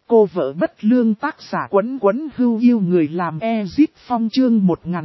Cô vợ bất lương tác giả Quấn Quấn Hưu yêu người làm Ezip Phong chương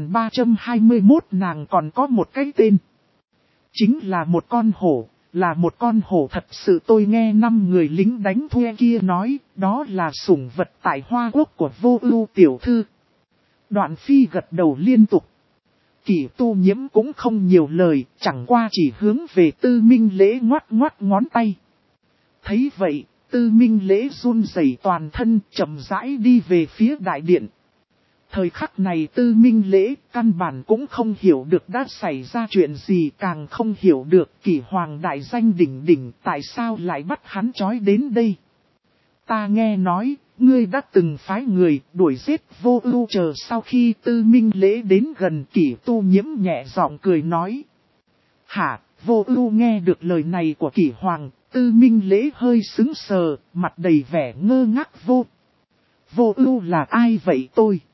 1321 nàng còn có một cái tên. Chính là một con hổ, là một con hổ thật sự tôi nghe 5 người lính đánh thuê kia nói, đó là sủng vật tại Hoa Quốc của Vô Ưu tiểu thư. Đoạn Phi gật đầu liên tục. Kỷ Tu Nhiễm cũng không nhiều lời, chẳng qua chỉ hướng về Tư Minh Lễ ngoắc ngoắc ngón tay. Thấy vậy, Tư Minh Lễ run rẩy toàn thân chậm rãi đi về phía đại điện. Thời khắc này Tư Minh Lễ căn bản cũng không hiểu được đã xảy ra chuyện gì, càng không hiểu được Kỷ Hoàng đại danh đỉnh đỉnh tại sao lại bắt hắn trói đến đây. Ta nghe nói, ngươi đã từng phái người đuổi giết Vô Ưu. Chờ sau khi Tư Minh Lễ đến gần, Kỷ Tu Nhiễm nhẹ giọng cười nói. Hả? Vô Ưu nghe được lời này của Kỷ Hoàng, Tư Minh Lễ hơi sững sờ, mặt đầy vẻ ngơ ngác. Vô Ưu là ai vậy?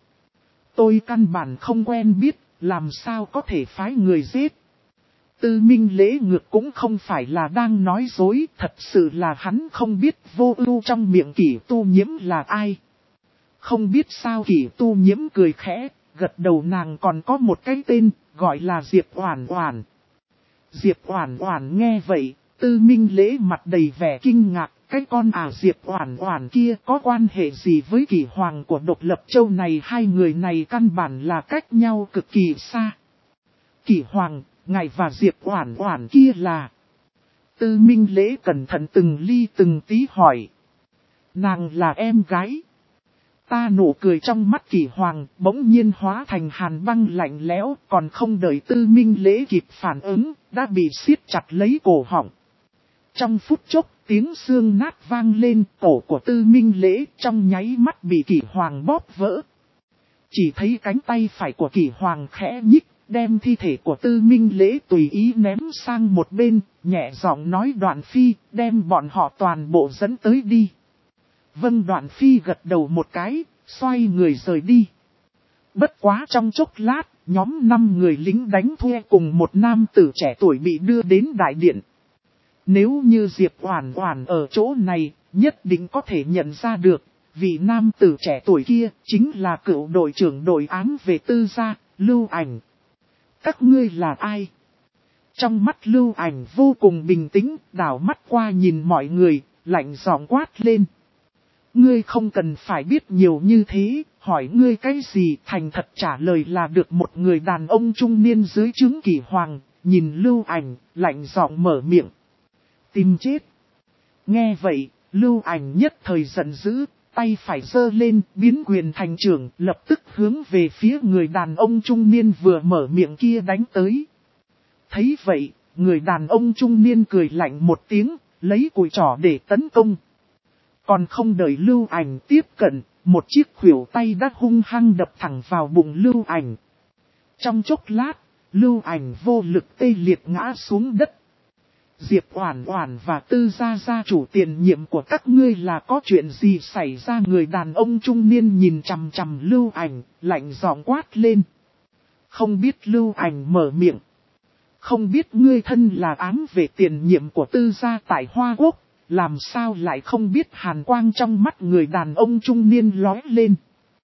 Tôi căn bản không quen biết, làm sao có thể phái người giết. Tư Minh Lễ ngược cũng không phải là đang nói dối, thật sự là hắn không biết Vô Ưu trong miệng Kỷ Tu Nhiễm là ai. Không biết sao Kỷ Tu Nhiễm cười khẽ, gật đầu, nàng còn có một cái tên, gọi là Diệp Oản Oản. Diệp Oản Oản nghe vậy, Tư Minh Lễ mặt đầy vẻ kinh ngạc, cái con Diệp Oản Oản kia có quan hệ gì với Kỷ Hoàng của Độc Lập Châu này? Hai người này căn bản là cách nhau cực kỳ xa. Kỷ Hoàng, ngài và Diệp Oản Oản kia là... Tư Minh Lễ cẩn thận từng ly từng tí hỏi. Nàng là em gái. Ta nụ cười trong mắt Kỷ Hoàng bỗng nhiên hóa thành hàn băng lạnh lẽo, còn không đợi Tư Minh Lễ kịp phản ứng, đã bị siết chặt lấy cổ họng. Trong phút chốc, tiếng xương nát vang lên, cổ của Tư Minh Lễ trong nháy mắt bị Kỷ Hoàng bóp vỡ. Chỉ thấy cánh tay phải của Kỷ Hoàng khẽ nhích, đem thi thể của Tư Minh Lễ tùy ý ném sang một bên, nhẹ giọng nói Đoạn Phi, đem bọn họ toàn bộ dẫn tới đi. Vâng. Đoạn Phi gật đầu một cái, xoay người rời đi. Bất quá trong chốc lát, nhóm 5 người lính đánh thuê cùng một nam tử trẻ tuổi bị đưa đến đại điện. Nếu như Diệp Oản Oản ở chỗ này, nhất định có thể nhận ra được, vị nam tử trẻ tuổi kia chính là cựu đội trưởng đội án về Tư gia, Lưu Ảnh. Các ngươi là ai? Trong mắt Lưu Ảnh vô cùng bình tĩnh, đảo mắt qua nhìn mọi người, lạnh giọng quát lên. Ngươi không cần phải biết nhiều như thế, hỏi ngươi cái gì thành thật trả lời là được. Một người đàn ông trung niên dưới trướng Kỷ Hoàng, nhìn Lưu Ảnh, lạnh giọng mở miệng. Tìm chết. Nghe vậy, Lưu Ảnh nhất thời giận dữ, tay phải giơ lên, biến quyền thành trưởng, lập tức hướng về phía người đàn ông trung niên vừa mở miệng kia đánh tới. Thấy vậy, người đàn ông trung niên cười lạnh một tiếng, lấy cùi trỏ để tấn công. Còn không đợi Lưu Ảnh tiếp cận, một chiếc khuỷu tay đã hung hăng đập thẳng vào bụng Lưu Ảnh. Trong chốc lát, Lưu Ảnh vô lực tê liệt ngã xuống đất. Diệp Oản Oản và Tư gia gia chủ tiền nhiệm của các ngươi là có chuyện gì xảy ra? Người đàn ông trung niên nhìn chằm chằm Lưu Ảnh, lạnh giọng quát lên. Không biết. Lưu Ảnh mở miệng. Không biết ngươi thân là ám vệ tiền nhiệm của Tư gia tại Hoa Quốc, làm sao lại không biết? Hàn quang trong mắt người đàn ông trung niên lóe lên.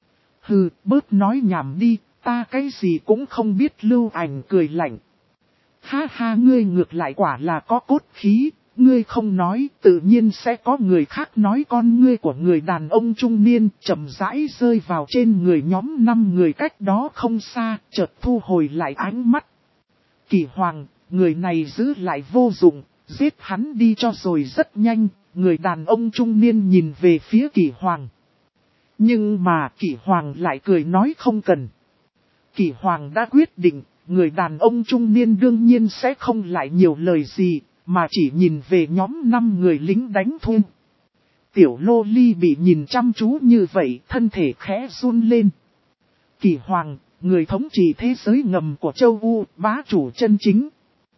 Hừ, bớt nói nhảm đi, ta cái gì cũng không biết. Lưu Ảnh cười lạnh. Ha ha, ngươi ngược lại quả là có cốt khí, ngươi không nói tự nhiên sẽ có người khác nói. Con ngươi của người đàn ông trung niên chậm rãi rơi vào trên người nhóm 5 người cách đó không xa, chợt thu hồi lại ánh mắt. Kỷ Hoàng, người này giữ lại vô dụng, giết hắn đi cho rồi. Rất nhanh, người đàn ông trung niên nhìn về phía Kỷ Hoàng. Nhưng mà Kỷ Hoàng lại cười nói không cần. Kỷ Hoàng đã quyết định. Người đàn ông trung niên đương nhiên sẽ không lại nhiều lời gì, mà chỉ nhìn về nhóm 5 người lính đánh thuê. Tiểu Lô Ly bị nhìn chăm chú như vậy, thân thể khẽ run lên. Kỷ Hoàng, người thống trị thế giới ngầm của châu U, bá chủ chân chính.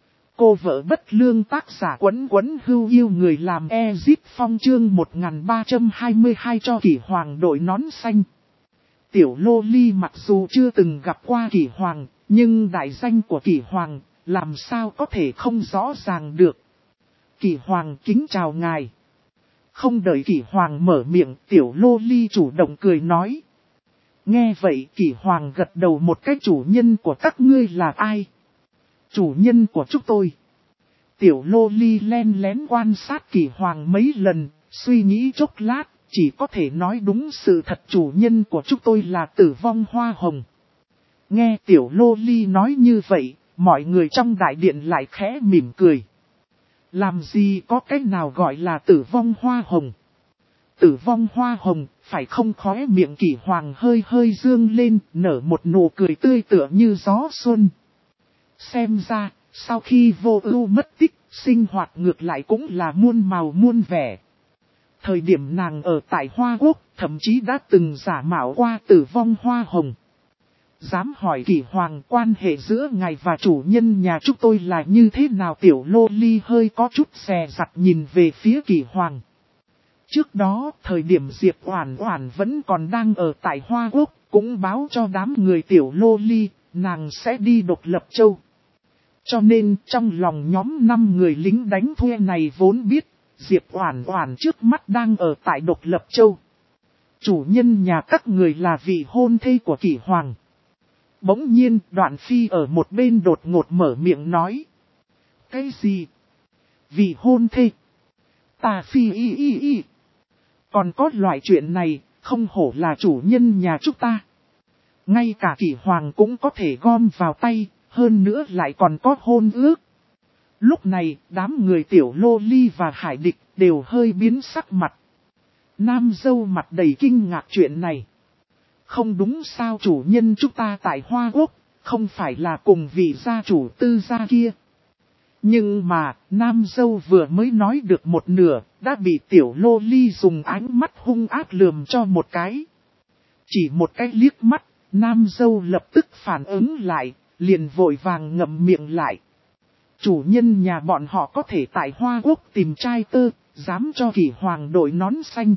Cô vợ bất lương tác giả Quấn Quấn Hưu yêu người làm Ezip Phong chương 1322 cho Kỷ Hoàng đội nón xanh. Tiểu Lô Ly mặc dù chưa từng gặp qua Kỷ Hoàng, nhưng đại danh của Kỷ Hoàng, làm sao có thể không rõ ràng được. Kỷ Hoàng kính chào ngài. Không đợi Kỷ Hoàng mở miệng, tiểu lô ly chủ động cười nói. Nghe vậy Kỷ Hoàng gật đầu một cái, chủ nhân của các ngươi là ai? Chủ nhân của chúng tôi. Tiểu lô ly len lén quan sát Kỷ Hoàng mấy lần, suy nghĩ chốc lát, chỉ có thể nói đúng sự thật, chủ nhân của chúng tôi là Tử Vong Hoa Hồng. Nghe tiểu lô ly nói như vậy, mọi người trong đại điện lại khẽ mỉm cười. Làm gì có cái nào gọi là Tử Vong Hoa Hồng? Tử Vong Hoa Hồng, phải không? Khóe miệng Kỷ Hoàng hơi hơi dương lên, nở một nụ cười tươi tựa như gió xuân. Xem ra, sau khi Vô Ưu mất tích, sinh hoạt ngược lại cũng là muôn màu muôn vẻ. Thời điểm nàng ở tại Hoa Quốc, thậm chí đã từng giả mạo qua Tử Vong Hoa Hồng. Dám hỏi Kỷ Hoàng, quan hệ giữa ngài và chủ nhân nhà chúng tôi là như thế nào? Tiểu lô ly hơi có chút dè dặt nhìn về phía Kỷ Hoàng. Trước đó, thời điểm Diệp Oản Oản vẫn còn đang ở tại Hoa Quốc, cũng báo cho đám người tiểu lô ly, nàng sẽ đi Độc Lập Châu. Cho nên, trong lòng nhóm 5 người lính đánh thuê này vốn biết, Diệp Oản Oản trước mắt đang ở tại Độc Lập Châu. Chủ nhân nhà các người là vị hôn thê của Kỷ Hoàng. Bỗng nhiên, Đoạn Phi ở một bên đột ngột mở miệng nói. Cái gì? Vị hôn thê? Ta Phi y. Còn có loại chuyện này, không hổ là chủ nhân nhà chúng ta. Ngay cả Kỷ Hoàng cũng có thể gom vào tay, hơn nữa lại còn có hôn ước. Lúc này, đám người tiểu lô ly và Hải Địch đều hơi biến sắc mặt. Nam dâu mặt đầy kinh ngạc chuyện này. Không đúng sao, chủ nhân chúng ta tại Hoa Quốc, không phải là cùng vị gia chủ Tư gia kia. Nhưng mà, Nam dâu vừa mới nói được một nửa, đã bị tiểu lô ly dùng ánh mắt hung ác lườm cho một cái. Chỉ một cái liếc mắt, Nam dâu lập tức phản ứng lại, liền vội vàng ngậm miệng lại. Chủ nhân nhà bọn họ có thể tại Hoa Quốc tìm trai tơ, dám cho Kỷ Hoàng đội nón xanh.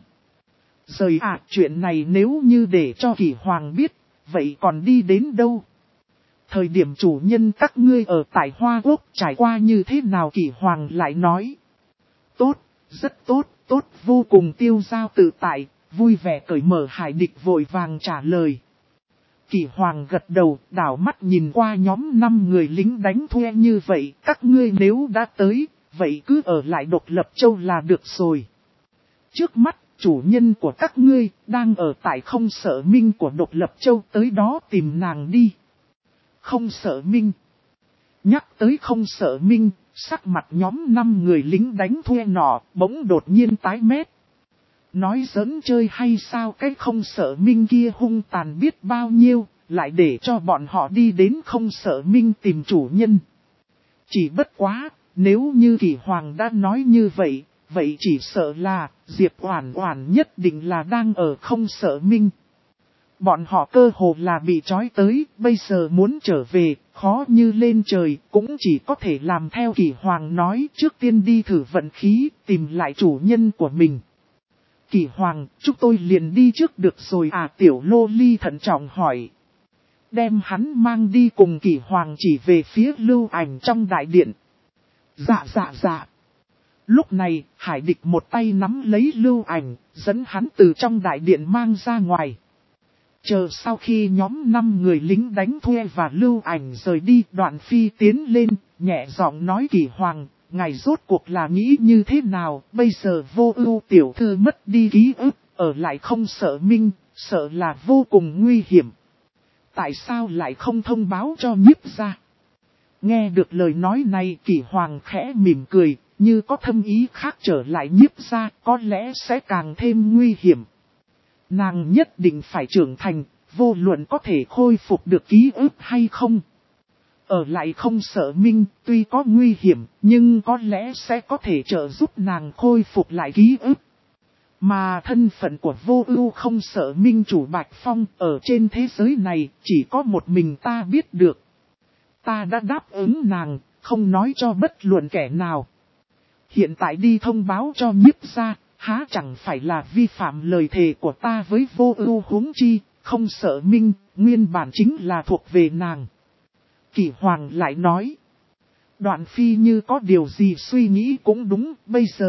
Rời chuyện này nếu như để cho Kỷ Hoàng biết, vậy còn đi đến đâu? Thời điểm chủ nhân các ngươi ở tại Hoa Quốc trải qua như thế nào? Kỷ Hoàng lại nói. Tốt, rất tốt, tốt, vô cùng tiêu dao tự tại, vui vẻ cởi mở. Hải Địch vội vàng trả lời. Kỷ Hoàng gật đầu, đảo mắt nhìn qua nhóm 5 người lính đánh thuê như vậy. Các ngươi nếu đã tới, vậy cứ ở lại Độc Lập Châu là được rồi. Trước mắt, chủ nhân của các ngươi đang ở tại Không Sợ Minh của Độc Lập Châu, tới đó tìm nàng đi. Không Sợ Minh. Nhắc tới Không Sợ Minh, sắc mặt nhóm 5 người lính đánh thuê nọ bỗng đột nhiên tái mét. Nói giỡn chơi hay sao? Cái Không Sợ Minh kia hung tàn biết bao nhiêu, lại để cho bọn họ đi đến Không Sợ Minh tìm chủ nhân. Chỉ bất quá, nếu như Kỷ Hoàng đã nói như vậy, vậy chỉ sợ là Diệp Oản Oản nhất định là đang ở Không Sợ Minh. Bọn họ cơ hồ là bị trói tới, bây giờ muốn trở về, khó như lên trời, cũng chỉ có thể làm theo Kỷ Hoàng nói, trước tiên đi thử vận khí, tìm lại chủ nhân của mình. Kỷ Hoàng, chúng tôi liền đi trước được rồi à? Tiểu lô ly thận trọng hỏi. Đem hắn mang đi. Cùng Kỷ Hoàng chỉ về phía Lưu Ảnh trong đại điện. Dạ. Lúc này, Hải Địch một tay nắm lấy Lưu Ảnh, dẫn hắn từ trong đại điện mang ra ngoài. Chờ sau khi nhóm 5 người lính đánh thuê và Lưu Ảnh rời đi, Đoạn Phi tiến lên, nhẹ giọng nói. Kỷ Hoàng, ngài rốt cuộc là nghĩ như thế nào? Bây giờ Vô Ưu tiểu thư mất đi ký ức, ở lại Không Sợ Minh, sợ là vô cùng nguy hiểm. Tại sao lại không thông báo cho Nhiếp gia? Nghe được lời nói này, Kỷ Hoàng khẽ mỉm cười, như có thâm ý khác. Trở lại Nhiếp gia có lẽ sẽ càng thêm nguy hiểm. Nàng nhất định phải trưởng thành, vô luận có thể khôi phục được ký ức hay không. Ở lại Không Sợ Minh, tuy có nguy hiểm, nhưng có lẽ sẽ có thể trợ giúp nàng khôi phục lại ký ức. Mà thân phận của Vô Ưu Không Sợ Minh chủ Bạch Phong ở trên thế giới này chỉ có một mình ta biết được. Ta đã đáp ứng nàng, không nói cho bất luận kẻ nào. Hiện tại đi thông báo cho Nhiếp gia, há chẳng phải là vi phạm lời thề của ta với Vô Ưu? Huống chi, Không Sợ Minh, nguyên bản chính là thuộc về nàng. Kỷ Hoàng lại nói. Đoạn Phi như có điều gì suy nghĩ cũng đúng, bây giờ,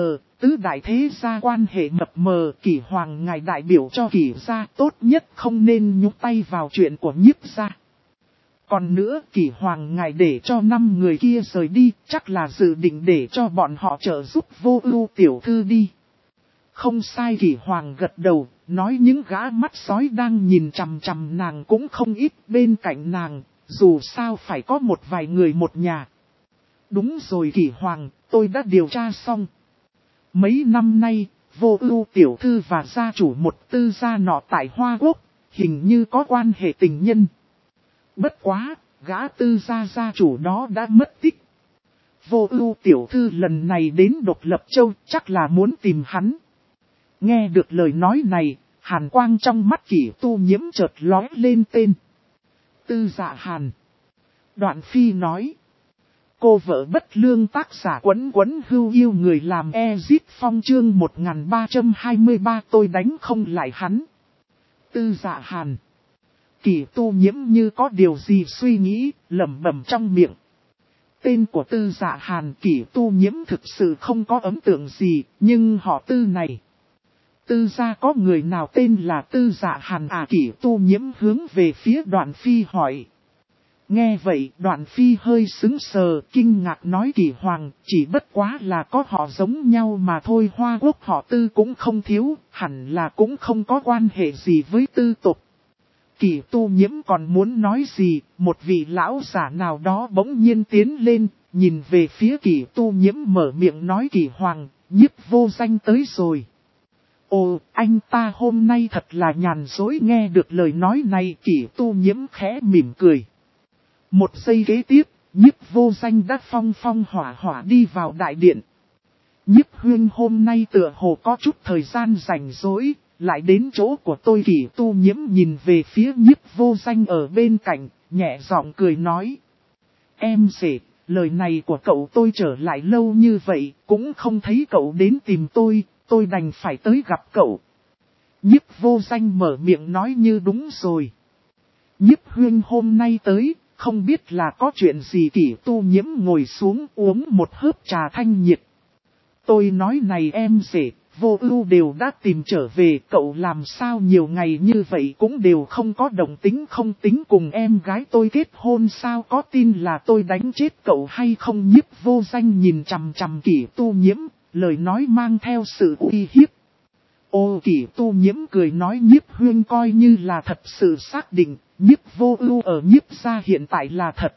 tứ đại thế gia quan hệ mập mờ, Kỷ Hoàng ngài đại biểu cho Kỷ gia tốt nhất không nên nhúng tay vào chuyện của Nhiếp gia. Còn nữa Kỷ Hoàng ngài để cho 5 người kia rời đi, chắc là dự định để cho bọn họ trợ giúp Vô Ưu tiểu thư đi. Không sai, Kỷ Hoàng gật đầu, nói những gã mắt sói đang nhìn chằm chằm nàng cũng không ít bên cạnh nàng, dù sao phải có một vài người một nhà. Đúng rồi Kỷ Hoàng, tôi đã điều tra xong. Mấy năm nay, Vô Ưu tiểu thư và gia chủ một tư gia nọ tại Hoa Quốc, hình như có quan hệ tình nhân. Bất quá, gã tư gia gia chủ đó đã mất tích. Vô Ưu tiểu thư lần này đến Độc Lập Châu chắc là muốn tìm hắn. Nghe được lời nói này, hàn quang trong mắt Kỷ Tu Nhiễm chợt lóe lên tên. Tư Dạ Hàn. Đoạn Phi nói. Cô vợ bất lương tác giả Quấn Quấn Hưu yêu người làm Ezit Phong chương 1323 tôi đánh không lại hắn. Tư Dạ Hàn. Kỷ Tu Nhiễm như có điều gì suy nghĩ, lẩm bẩm trong miệng. Tên của Tư Dạ Hàn Kỷ Tu Nhiễm thực sự không có ấn tượng gì, nhưng họ Tư này. Tư gia có người nào tên là Tư Dạ Hàn à? Kỷ Tu Nhiễm hướng về phía Đoạn Phi hỏi. Nghe vậy Đoạn Phi hơi sững sờ, kinh ngạc nói Kỷ Hoàng chỉ bất quá là có họ giống nhau mà thôi, Hoa Quốc họ Tư cũng không thiếu, hẳn là cũng không có quan hệ gì với Tư tộc. Kỷ Tu Nhiễm còn muốn nói gì, một vị lão giả nào đó bỗng nhiên tiến lên, nhìn về phía Kỷ Tu Nhiễm mở miệng nói Kỷ Hoàng, Nhiếp Vô Danh tới rồi. Ồ, anh ta hôm nay thật là nhàn rỗi. Nghe được lời nói này Kỷ Tu Nhiễm khẽ mỉm cười. Một giây kế tiếp, Nhiếp Vô Danh đã phong phong hỏa hỏa đi vào đại điện. Nhiếp Huyên hôm nay tựa hồ có chút thời gian rảnh rỗi, lại đến chỗ của tôi. Kỷ Tu Nhiễm nhìn về phía Nhiếp Vô Danh ở bên cạnh, nhẹ giọng cười nói. Em rể, lời này của cậu tôi trở lại lâu như vậy, cũng không thấy cậu đến tìm tôi đành phải tới gặp cậu. Nhiếp Vô Danh mở miệng nói như đúng rồi. Nhiếp Huyên hôm nay tới, không biết là có chuyện gì. Kỷ Tu Nhiễm ngồi xuống uống một hớp trà thanh nhiệt. Tôi nói này em rể, Vô Ưu đều đã tìm trở về, cậu làm sao nhiều ngày như vậy cũng đều không có động tính, không tính cùng em gái tôi kết hôn sao, có tin là tôi đánh chết cậu hay không? Nhiếp Vô Danh nhìn chằm chằm Kỷ Tu Nhiễm, lời nói mang theo sự uy hiếp. Ô, Kỷ Tu Nhiễm cười nói Nhiếp Huyên coi như là thật sự xác định, Nhiếp Vô Ưu ở Nhiếp gia hiện tại là thật.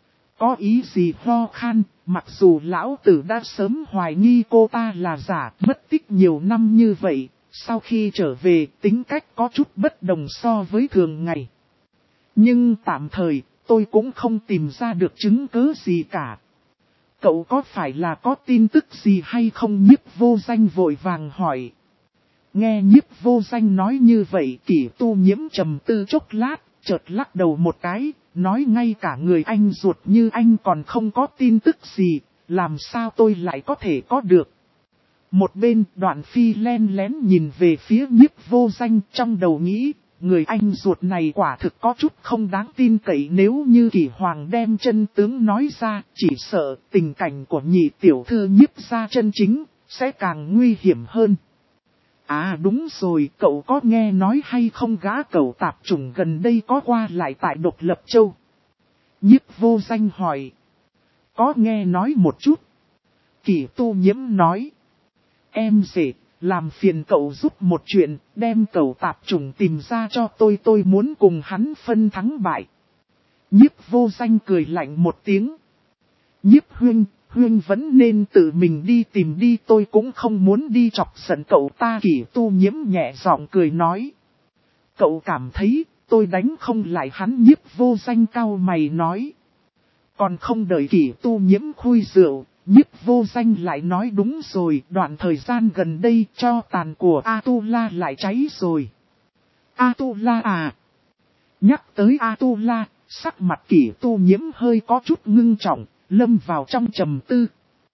Có ý gì ho khan, mặc dù lão tử đã sớm hoài nghi cô ta là giả, mất tích nhiều năm như vậy, sau khi trở về tính cách có chút bất đồng so với thường ngày. Nhưng tạm thời, tôi cũng không tìm ra được chứng cứ gì cả. Cậu có phải là có tin tức gì hay không? Nhiếp Vô Danh vội vàng hỏi. Nghe Nhiếp Vô Danh nói như vậy Kỷ Tu Nhiễm trầm tư chốc lát, chợt lắc đầu một cái, nói ngay cả người anh ruột như anh còn không có tin tức gì, làm sao tôi lại có thể có được. Một bên Đoạn Phi len lén nhìn về phía Nhiếp Vô Danh, trong đầu nghĩ, người anh ruột này quả thực có chút không đáng tin cậy, nếu như Kỷ Hoàng đem chân tướng nói ra, chỉ sợ tình cảnh của nhị tiểu thư Nhiếp gia chân chính, sẽ càng nguy hiểm hơn. À đúng rồi, cậu có nghe nói hay không gã cẩu tạp chủng gần đây có qua lại tại Độc Lập Châu? Nhiếp Vô Danh hỏi. Có nghe nói một chút. Kỷ Tu Nhiễm nói. Em rể, làm phiền cậu giúp một chuyện, đem cẩu tạp chủng tìm ra cho tôi muốn cùng hắn phân thắng bại. Nhiếp Vô Danh cười lạnh một tiếng. Nhiếp Huyên vẫn nên tự mình đi tìm đi, tôi cũng không muốn đi chọc giận cậu ta. Kỷ Tu Nhiễm nhẹ giọng cười nói. Cậu cảm thấy tôi đánh không lại hắn? Nhiếp Vô Danh cau mày nói. Còn không đợi Kỷ Tu Nhiễm khui rượu, Nhiếp Vô Danh lại nói đúng rồi, đoạn thời gian gần đây cho tàn của Atula lại cháy rồi. Atula à? Nhắc tới Atula, sắc mặt Kỷ Tu Nhiễm hơi có chút ngưng trọng, lâm vào trong trầm tư.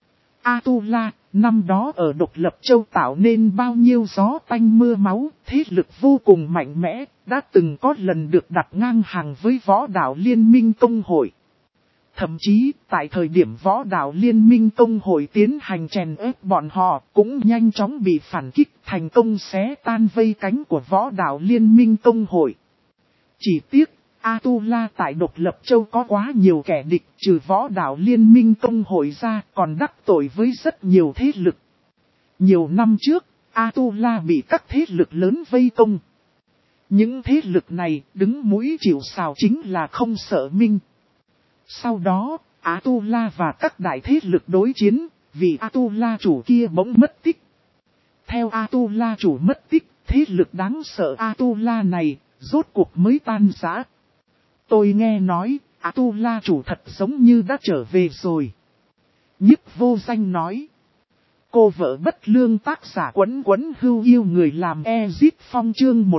Atula, năm đó ở Độc Lập Châu tạo nên bao nhiêu gió tanh mưa máu, thế lực vô cùng mạnh mẽ, đã từng có lần được đặt ngang hàng với Võ Đạo Liên Minh Công hội. Thậm chí, tại thời điểm võ đạo liên minh tông hội tiến hành chèn ép bọn họ, cũng nhanh chóng bị phản kích thành công xé tan vây cánh của võ đạo liên minh tông hội. Chỉ tiếc, Atula tại Độc Lập Châu có quá nhiều kẻ địch, trừ võ đạo liên minh tông hội ra còn đắc tội với rất nhiều thế lực. Nhiều năm trước, Atula bị các thế lực lớn vây công. Những thế lực này đứng mũi chịu sào chính là Không Sợ Minh. Sau đó, Atula và các đại thế lực đối chiến, vì Atula chủ kia bỗng mất tích. Theo Atula chủ mất tích, thế lực đáng sợ Atula này, rốt cuộc mới tan rã. Tôi nghe nói, Atula chủ thật giống như đã trở về rồi. Nhiếp Vô Danh nói. Cô vợ bất lương tác giả Quấn Quấn Hưu yêu người làm Ezit Phong chương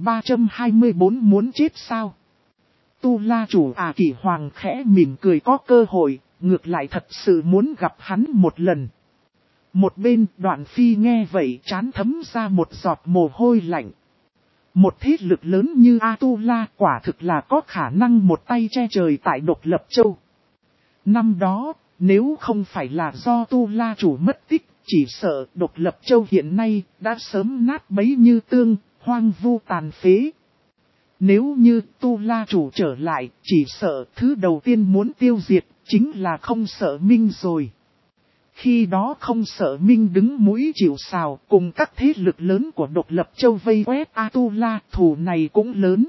1324 muốn chết sao? Tu La chủ Kỳ Hoàng khẽ mỉm cười có cơ hội, ngược lại thật sự muốn gặp hắn một lần. Một bên Đoạn Phi nghe vậy trán thấm ra một giọt mồ hôi lạnh. Một thế lực lớn như Atula quả thực là có khả năng một tay che trời tại Độc Lập Châu. Năm đó, nếu không phải là do Tu La chủ mất tích, chỉ sợ Độc Lập Châu hiện nay đã sớm nát bấy như tương, hoang vu tàn phế. Nếu như Tu La chủ trở lại, chỉ sợ thứ đầu tiên muốn tiêu diệt, chính là Không Sợ Minh rồi. Khi đó Không Sợ Minh đứng mũi chịu sào cùng các thế lực lớn của Độc Lập Châu vây quét Atula, thù này cũng lớn.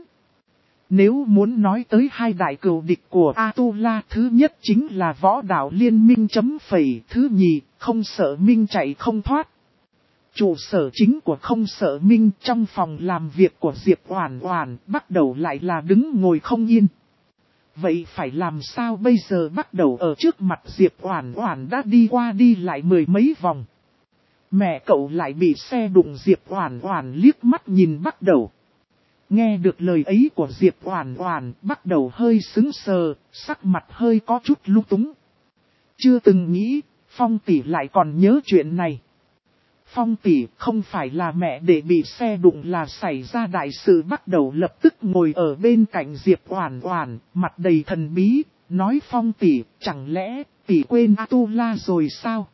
Nếu muốn nói tới hai đại cừu địch của Atula, thứ nhất chính là võ đạo liên minh chấm phẩy, thứ nhì, Không Sợ Minh chạy không thoát. Trụ sở chính của Không Sợ Minh trong phòng làm việc của Diệp Oản Oản bắt đầu lại là đứng ngồi không yên. Vậy phải làm sao bây giờ? Bắt đầu ở trước mặt Diệp Oản Oản đã đi qua đi lại mười mấy vòng. Mẹ cậu lại bị xe đụng. Diệp Oản Oản liếc mắt nhìn Bắt Đầu. Nghe được lời ấy của Diệp Oản Oản, Bắt Đầu hơi sững sờ, sắc mặt hơi có chút lung túng. Chưa từng nghĩ, Phong tỷ lại còn nhớ chuyện này. Phong tỷ không phải là mẹ để bị xe đụng là xảy ra đại sự. Bắt Đầu lập tức ngồi ở bên cạnh Diệp Oản Oản, mặt đầy thần bí, nói Phong tỷ, chẳng lẽ tỷ quên Atula rồi sao?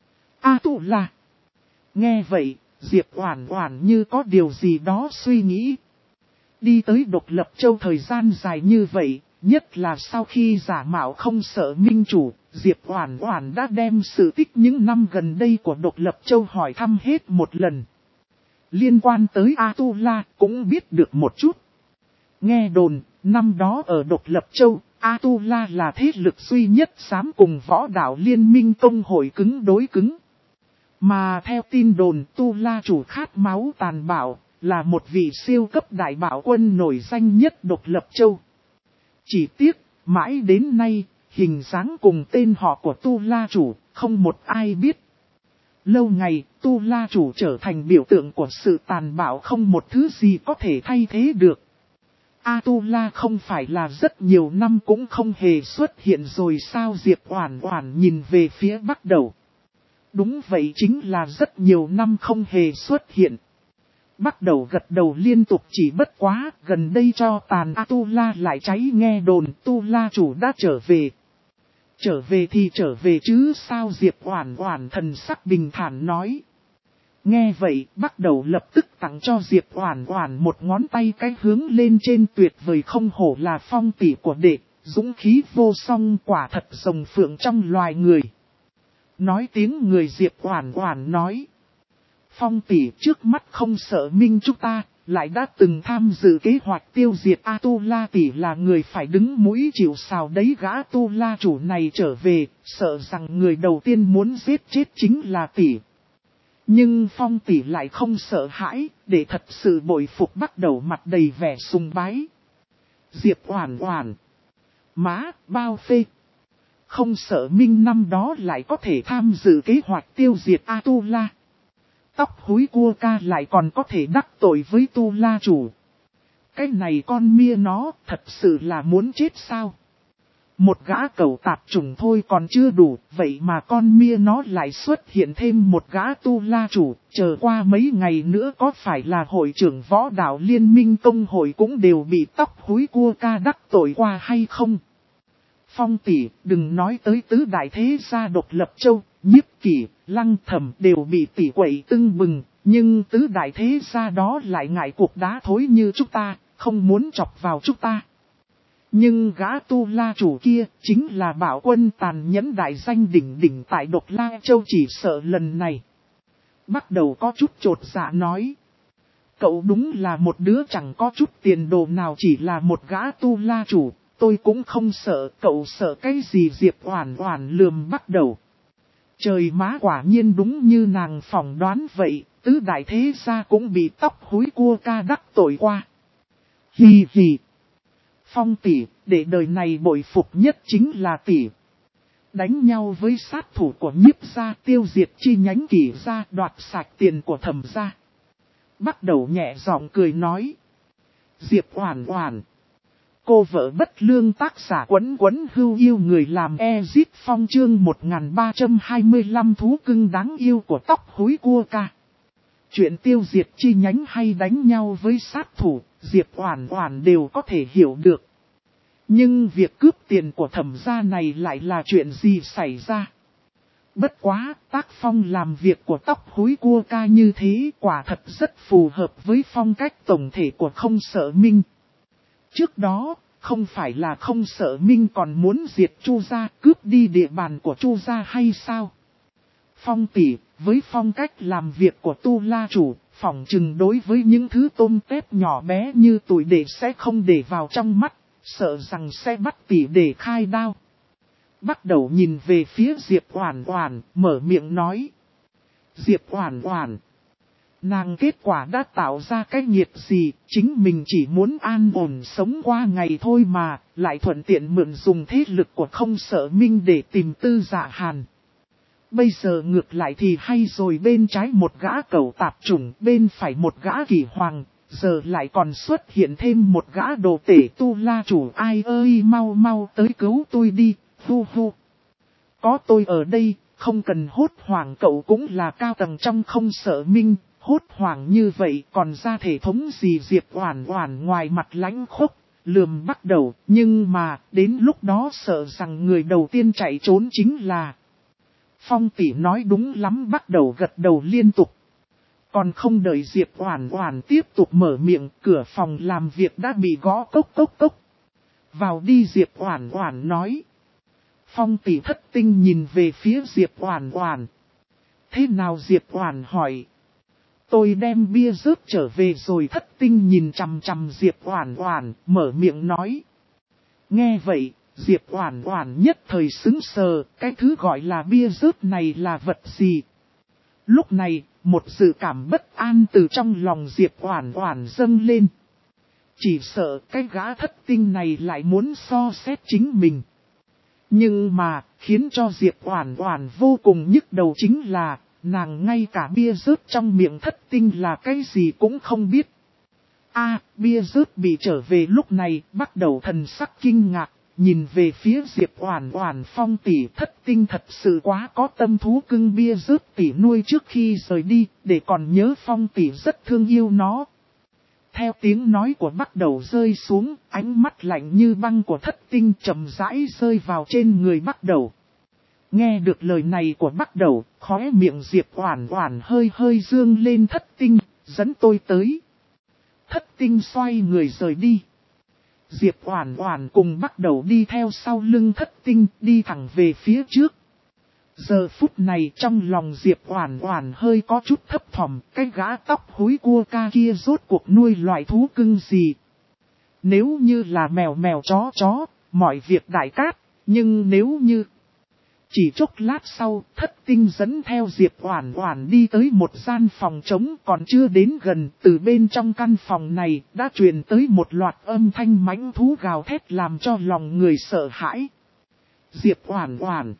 Atula. Nghe vậy, Diệp Oản Oản như có điều gì đó suy nghĩ. Đi tới Độc Lập Châu thời gian dài như vậy, nhất là sau khi giả mạo Không Sợ Minh chủ, Diệp Oản Oản đã đem sự tích những năm gần đây của Độc Lập Châu hỏi thăm hết một lần. Liên quan tới Atula cũng biết được một chút. Nghe đồn, năm đó ở Độc Lập Châu, Atula là thế lực duy nhất dám cùng võ đạo liên minh tông hội cứng đối cứng. Mà theo tin đồn, Tu La chủ khát máu tàn bạo, là một vị siêu cấp đại bạo quân nổi danh nhất Độc Lập Châu. Chỉ tiếc, mãi đến nay, hình dáng cùng tên họ của Tu La chủ, không một ai biết. Lâu ngày, Tu La chủ trở thành biểu tượng của sự tàn bạo, không một thứ gì có thể thay thế được. Atula không phải là rất nhiều năm cũng không hề xuất hiện rồi sao? Diệp Oản Oản nhìn về phía Bắt Đầu. Đúng vậy, chính là rất nhiều năm không hề xuất hiện. Bắt Đầu gật đầu liên tục, chỉ bất quá, gần đây cho tàn Atula lại cháy. Nghe đồn Tu La chủ đã trở về. Trở về thì trở về chứ sao? Diệp Oản Oản thần sắc bình thản nói. Nghe vậy, Bắt Đầu lập tức tặng cho Diệp Oản Oản một ngón tay cái hướng lên trên. Tuyệt vời, không hổ là Phong tỷ của đệ, dũng khí vô song, quả thật rồng phượng trong loài người. Nói tiếng người, Diệp Oản Oản nói. Phong tỷ, trước mắt Không Sợ Minh chúng ta, lại đã từng tham dự kế hoạch tiêu diệt Atula, tỷ là người phải đứng mũi chịu sào đấy. Gã Tu La chủ này trở về, sợ rằng người đầu tiên muốn giết chết chính là tỷ. Nhưng Phong tỷ lại không sợ hãi, để thật sự bội phục. Bắt Đầu mặt đầy vẻ sùng bái. Diệp Oản Oản. Má, bao phê. Không Sợ Minh năm đó lại có thể tham dự kế hoạch tiêu diệt Atula. Tóc húi cua ca lại còn có thể đắc tội với Tu La chủ. Cái này con mia nó thật sự là muốn chết sao? Một gã cẩu tạp chủng thôi còn chưa đủ, vậy mà con mia nó lại xuất hiện thêm một gã Tu La chủ. Chờ qua mấy ngày nữa có phải là hội trưởng võ đạo liên minh tông hội cũng đều bị tóc húi cua ca đắc tội qua hay không? Phong tỷ, đừng nói tới tứ đại thế gia độc lập châu, Nhiếp Kỷ, Lăng Thẩm đều bị tỷ quậy tưng bừng, nhưng tứ đại thế gia đó lại ngại cuộc đá thối như chúng ta, không muốn chọc vào chúng ta. Nhưng gã Tu La chủ kia chính là Bảo Quân tàn nhẫn đại danh đỉnh đỉnh tại Độc La Châu, chỉ sợ lần này. Bắt đầu có chút chột dạ nói. Cậu đúng là một đứa chẳng có chút tiền đồ nào, chỉ là một gã Tu La chủ, tôi cũng không sợ, cậu sợ cái gì? Diệp Oản Oản lườm Bắt Đầu. Trời má, quả nhiên đúng như nàng phỏng đoán vậy, tứ đại thế gia cũng bị tóc húi cua ca đắc tội qua. Hì hì. Phong tỷ, để đời này bội phục nhất chính là tỷ. Đánh nhau với sát thủ của Nhiếp gia, tiêu diệt chi nhánh Kỷ gia, đoạt sạch tiền của Thẩm gia. Bắt Đầu nhẹ giọng cười nói. Diệp Oản Oản. Cô vợ bất lương, tác giả Quấn Quấn Hưu yêu người làm Ezit Phong, chương 1325 thú cưng đáng yêu của tóc húi cua ca. Chuyện tiêu diệt chi nhánh hay đánh nhau với sát thủ, Diệp Oản Oản đều có thể hiểu được. Nhưng việc cướp tiền của Thẩm gia này lại là chuyện gì xảy ra? Bất quá, tác phong làm việc của tóc húi cua ca như thế quả thật rất phù hợp với phong cách tổng thể của Không Sợ Minh. Trước đó, không phải là Không Sợ Minh còn muốn diệt Chu gia, cướp đi địa bàn của Chu gia hay sao? Phong tỷ, với phong cách làm việc của Tu La chủ, phỏng chừng đối với những thứ tôm tép nhỏ bé như tuổi đệ sẽ không để vào trong mắt, sợ rằng sẽ bắt tỷ để khai đao. Bắt Đầu nhìn về phía Diệp Oản Oản, mở miệng nói. Diệp Oản Oản. Nàng kết quả đã tạo ra cái nghiệp gì, chính mình chỉ muốn an ổn sống qua ngày thôi mà, lại thuận tiện mượn dùng thế lực của Không Sợ Minh để tìm Tư Dạ Hàn. Bây giờ ngược lại thì hay rồi, bên trái một gã cẩu tạp chủng, bên phải một gã kỳ hoàng, giờ lại còn xuất hiện thêm một gã đồ tể Tu La chủ. Ai ơi, mau mau tới cứu tôi đi, hu hu. Có tôi ở đây, không cần hốt hoảng, cậu cũng là cao tầng trong Không Sợ Minh, hốt hoảng như vậy còn ra thể thống gì? Diệp Oản Oản ngoài mặt lãnh khốc, lườm Bắt Đầu, nhưng mà đến lúc đó sợ rằng người đầu tiên chạy trốn chính là... Phong tỷ nói đúng lắm. Bắt Đầu gật đầu liên tục. Còn không đợi Diệp Oản Oản tiếp tục mở miệng, cửa phòng làm việc đã bị gõ cốc cốc cốc. Vào đi, Diệp Oản Oản nói. Phong tỷ thất tinh nhìn về phía Diệp Oản Oản. Thế nào? Diệp Oản hỏi. Tôi đem bia rớt trở về rồi. Thất tinh nhìn chằm chằm Diệp Oản Oản, mở miệng nói. Nghe vậy, Diệp Oản Oản nhất thời sững sờ, cái thứ gọi là bia rớt này là vật gì? Lúc này, một dự cảm bất an từ trong lòng Diệp Oản Oản dâng lên. Chỉ sợ cái gã thất tinh này lại muốn so xét chính mình. Nhưng mà, khiến cho Diệp Oản Oản vô cùng nhức đầu chính là, nàng ngay cả bia rớt trong miệng thất tinh là cái gì cũng không biết. Bia rớt bị trở về. Lúc này, Bắt Đầu thần sắc kinh ngạc, nhìn về phía Diệp Oản Oản. Phong tỷ, thất tinh thật sự quá có tâm, thú cưng bia rớt tỷ nuôi trước khi rời đi, để còn nhớ Phong tỷ rất thương yêu nó. Theo tiếng nói của Bắt Đầu rơi xuống, ánh mắt lạnh như băng của thất tinh chậm rãi rơi vào trên người Bắt Đầu. Nghe được lời này của Bắt Đầu, khóe miệng Diệp Oản Oản hơi hơi dương lên. Thất tinh, dẫn tôi tới. Thất tinh xoay người rời đi. Diệp Oản Oản cùng Bắt Đầu đi theo sau lưng thất tinh, đi thẳng về phía trước. Giờ phút này trong lòng Diệp Oản Oản hơi có chút thấp thỏm, cái gã tóc húi cua ca kia rốt cuộc nuôi loại thú cưng gì? Nếu như là mèo mèo chó, mọi việc đại cát, nhưng nếu như... Chỉ chốc lát sau, thất tinh dẫn theo Diệp Oản Oản đi tới một gian phòng trống, còn chưa đến gần, từ bên trong căn phòng này đã truyền tới một loạt âm thanh mãnh thú gào thét làm cho lòng người sợ hãi. Diệp Oản Oản.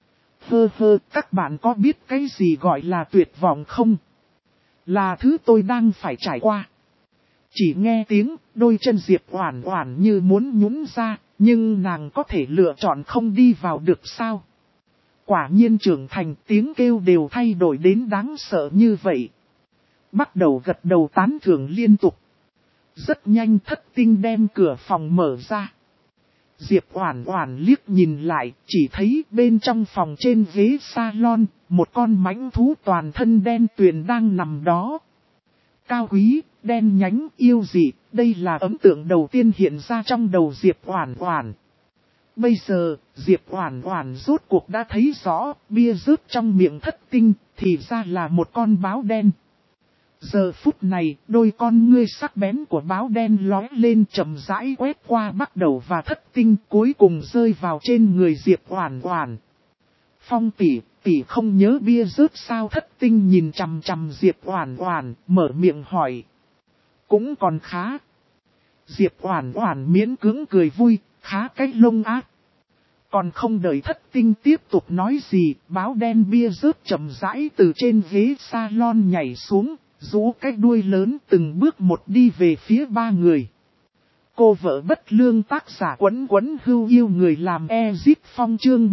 Các bạn có biết cái gì gọi là tuyệt vọng không? Là thứ tôi đang phải trải qua. Chỉ nghe tiếng, đôi chân Diệp Oản Oản như muốn nhũn ra, nhưng nàng có thể lựa chọn không đi vào được sao? Quả nhiên trưởng thành, tiếng kêu đều thay đổi đến đáng sợ như vậy. Bắt Đầu gật đầu tán thưởng liên tục. Rất nhanh thất tinh đem cửa phòng mở ra. Diệp Oản Oản liếc nhìn lại, chỉ thấy bên trong phòng trên ghế salon, một con mãnh thú toàn thân đen tuyền đang nằm đó. Cao quý, đen nhánh, yêu dị, đây là ấn tượng đầu tiên hiện ra trong đầu Diệp Oản Oản. Bây giờ, Diệp Oản Oản rốt cuộc đã thấy rõ, bia rớt trong miệng Thất Tinh, thì ra là một con báo đen. Giờ phút này, đôi con ngươi sắc bén của báo đen lóe lên chậm rãi quét qua Bắc Đầu và Thất Tinh, cuối cùng rơi vào trên người Diệp Oản Oản. Phong tỷ, tỷ không nhớ bia rớt sao? Thất Tinh nhìn chằm chằm Diệp Oản Oản, mở miệng hỏi. Cũng còn khá. Diệp Oản Oản miễn cưỡng cười vui, khá cái lông ác. Còn không đợi Thất Tinh tiếp tục nói gì, báo đen bia rớt chậm rãi từ trên ghế salon nhảy xuống, rũ cái đuôi lớn từng bước một đi về phía ba người. Cô vợ bất lương tác giả Quấn Quấn Hưu Yêu người làm Ezip Phong chương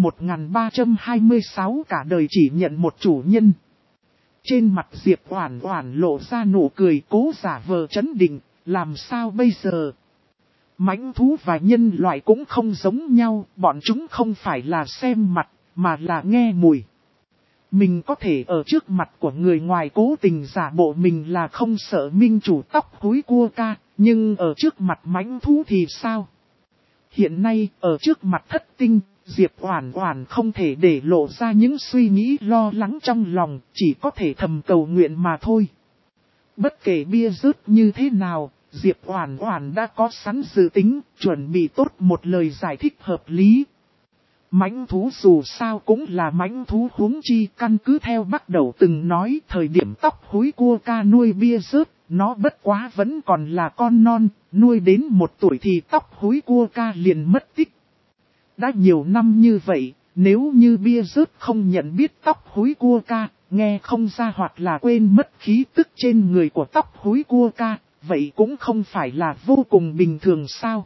1326 cả đời chỉ nhận một chủ nhân. Trên mặt Diệp Oản Oản lộ ra nụ cười cố giả vờ trấn định, làm sao bây giờ? Mãnh thú và nhân loại cũng không giống nhau, bọn chúng không phải là xem mặt, mà là nghe mùi. Mình có thể ở trước mặt của người ngoài cố tình giả bộ mình là không sợ minh chủ tóc húi cua ca, nhưng ở trước mặt mãnh thú thì sao? Hiện nay, ở trước mặt Thất Tinh, Diệp Oản Oản không thể để lộ ra những suy nghĩ lo lắng trong lòng, chỉ có thể thầm cầu nguyện mà thôi. Bất kể bia rớt như thế nào, Diệp Oản Oản đã có sẵn dự tính, chuẩn bị tốt một lời giải thích hợp lý. Mãnh thú dù sao cũng là mãnh thú, huống chi căn cứ theo Bắc Đầu từng nói, thời điểm tóc húi cua ca nuôi bia rớt, nó bất quá vẫn còn là con non, nuôi đến 1 tuổi thì tóc húi cua ca liền mất tích. Đã nhiều năm như vậy, nếu như bia rớt không nhận biết tóc húi cua ca, nghe không ra hoặc là quên mất khí tức trên người của tóc húi cua ca, vậy cũng không phải là vô cùng bình thường sao?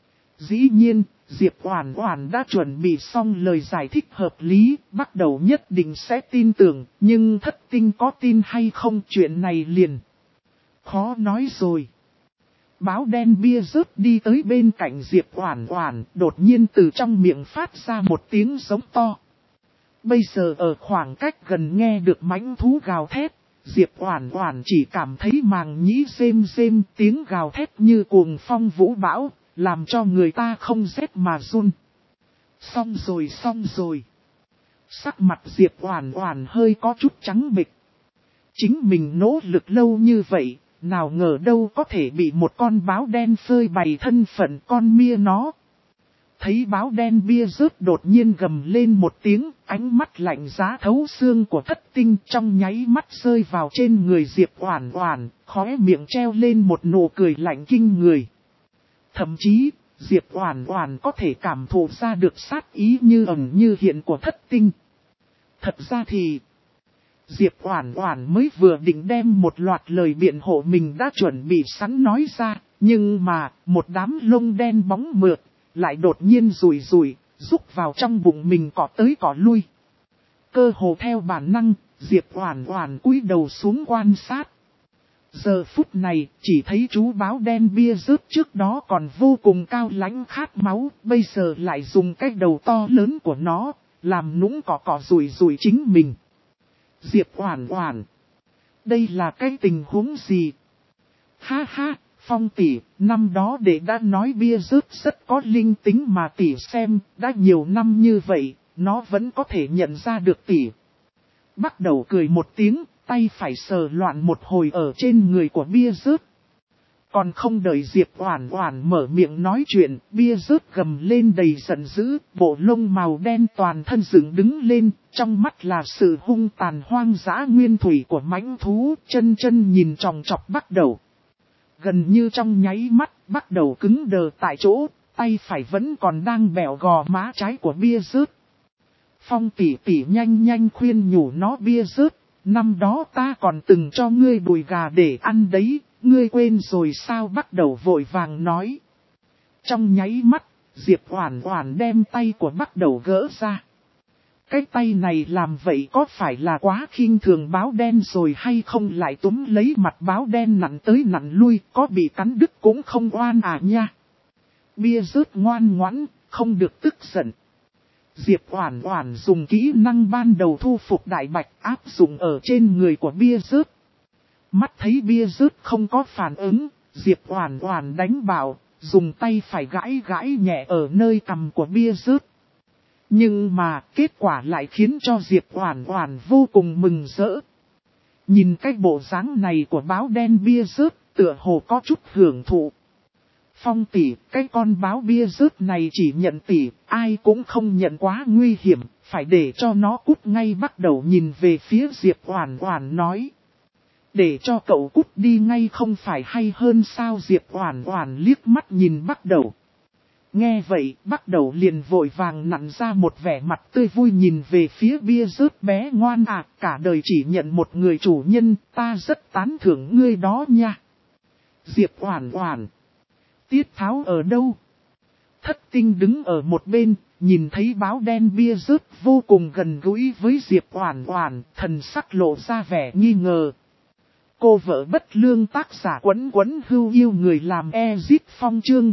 Dĩ nhiên, Diệp Oản Oản đã chuẩn bị xong lời giải thích hợp lý, Bắc Đầu nhất định sẽ tin tưởng, nhưng Thất Tinh có tin hay không chuyện này liền khó nói rồi. Báo đen bia rớt đi tới bên cạnh Diệp Oản Oản, đột nhiên từ trong miệng phát ra một tiếng giống to. Bây giờ ở khoảng cách gần nghe được mãnh thú gào thét, Diệp Oản Oản chỉ cảm thấy màng nhĩ rêm rêm, tiếng gào thét như cuồng phong vũ bão, làm cho người ta không rét mà run. Xong rồi. Sắc mặt Diệp Oản Oản hơi có chút trắng bệch. Chính mình nỗ lực lâu như vậy, nào ngờ đâu có thể bị một con báo đen phơi bày thân phận con mia nó. Thấy báo đen bia rớt đột nhiên gầm lên một tiếng, ánh mắt lạnh giá thấu xương của Thất Tinh trong nháy mắt rơi vào trên người Diệp Oản Oản, khóe miệng treo lên một nụ cười lạnh kinh người. Thậm chí, Diệp Oản Oản có thể cảm thụ ra được sát ý như ẩn như hiện của Thất Tinh. Thật ra thì, Diệp Oản Oản mới vừa định đem một loạt lời biện hộ mình đã chuẩn bị sẵn nói ra, nhưng mà, một đám lông đen bóng mượt, lại đột nhiên rùi, rúc vào trong bụng mình cọ tới cọ lui. Cơ hồ theo bản năng, Diệp Oản Oản cúi đầu xuống quan sát. Giờ phút này, chỉ thấy chú báo đen bia rớt trước đó còn vô cùng cao lãnh khát máu, bây giờ lại dùng cái đầu to lớn của nó, làm nũng cọ rùi chính mình. Diệp Oản Oản, đây là cái tình huống gì? Ha ha, Phong tỷ, năm đó đệ đã nói bia rớt rất có linh tính mà tỷ xem, đã nhiều năm như vậy, nó vẫn có thể nhận ra được tỷ. Bắt đầu cười một tiếng, tay phải sờ loạn một hồi ở trên người của bia rớt. Còn không đợi Diệp Oản Oản mở miệng nói chuyện, bia rớt gầm lên đầy giận dữ, bộ lông màu đen toàn thân dựng đứng lên, trong mắt là sự hung tàn hoang dã nguyên thủy của mãnh thú, chân nhìn chòng chọc Bắt Đầu. Gần như trong nháy mắt, Bắt Đầu cứng đờ tại chỗ, tay phải vẫn còn đang bẹo gò má trái của bia rớt. Phong tỷ nhanh khuyên nhủ nó bia rớt, năm đó ta còn từng cho ngươi đùi gà để ăn đấy, ngươi quên rồi sao? Bắt Đầu vội vàng nói. Trong nháy mắt, Diệp Oản Oản đem tay của Bắt Đầu gỡ ra. Cái tay này làm vậy có phải là quá khinh thường báo đen rồi hay không? Lại túm lấy mặt báo đen nặn tới nặn lui, có bị cắn đứt cũng không oan à nha. Bia rớt ngoan ngoãn, không được tức giận. Diệp Oản Oản dùng kỹ năng ban đầu thu phục đại bạch áp dụng ở trên người của bia rớt. Mắt thấy bia rớt không có phản ứng, Diệp Oản Oản đánh bảo, dùng tay phải gãi gãi nhẹ ở nơi cằm của bia rớt. Nhưng mà kết quả lại khiến cho Diệp Oản Oản vô cùng mừng rỡ. Nhìn cái bộ dáng này của báo đen bia rớt, tựa hồ có chút hưởng thụ. Phong tỷ, cái con báo bia rớt này chỉ nhận tỷ, ai cũng không nhận quá nguy hiểm, phải để cho nó cút ngay. Bắt đầu nhìn về phía Diệp Oản Oản nói. Để cho cậu cút đi ngay không phải hay hơn sao? Diệp Oản Oản liếc mắt nhìn Bắt Đầu. Nghe vậy, Bắt Đầu liền vội vàng nặn ra một vẻ mặt tươi vui nhìn về phía bia rớt bé ngoan à, cả đời chỉ nhận một người chủ nhân, ta rất tán thưởng ngươi đó nha. Diệp Oản Oản. Tiết Tháo ở đâu? Thất Tinh đứng ở một bên, nhìn thấy báo đen bia rớt vô cùng gần gũi với Diệp Oản Oản, thần sắc lộ ra vẻ nghi ngờ. Cô vợ bất lương tác giả Quấn Quấn Hưu yêu người làm Ezit Phong chương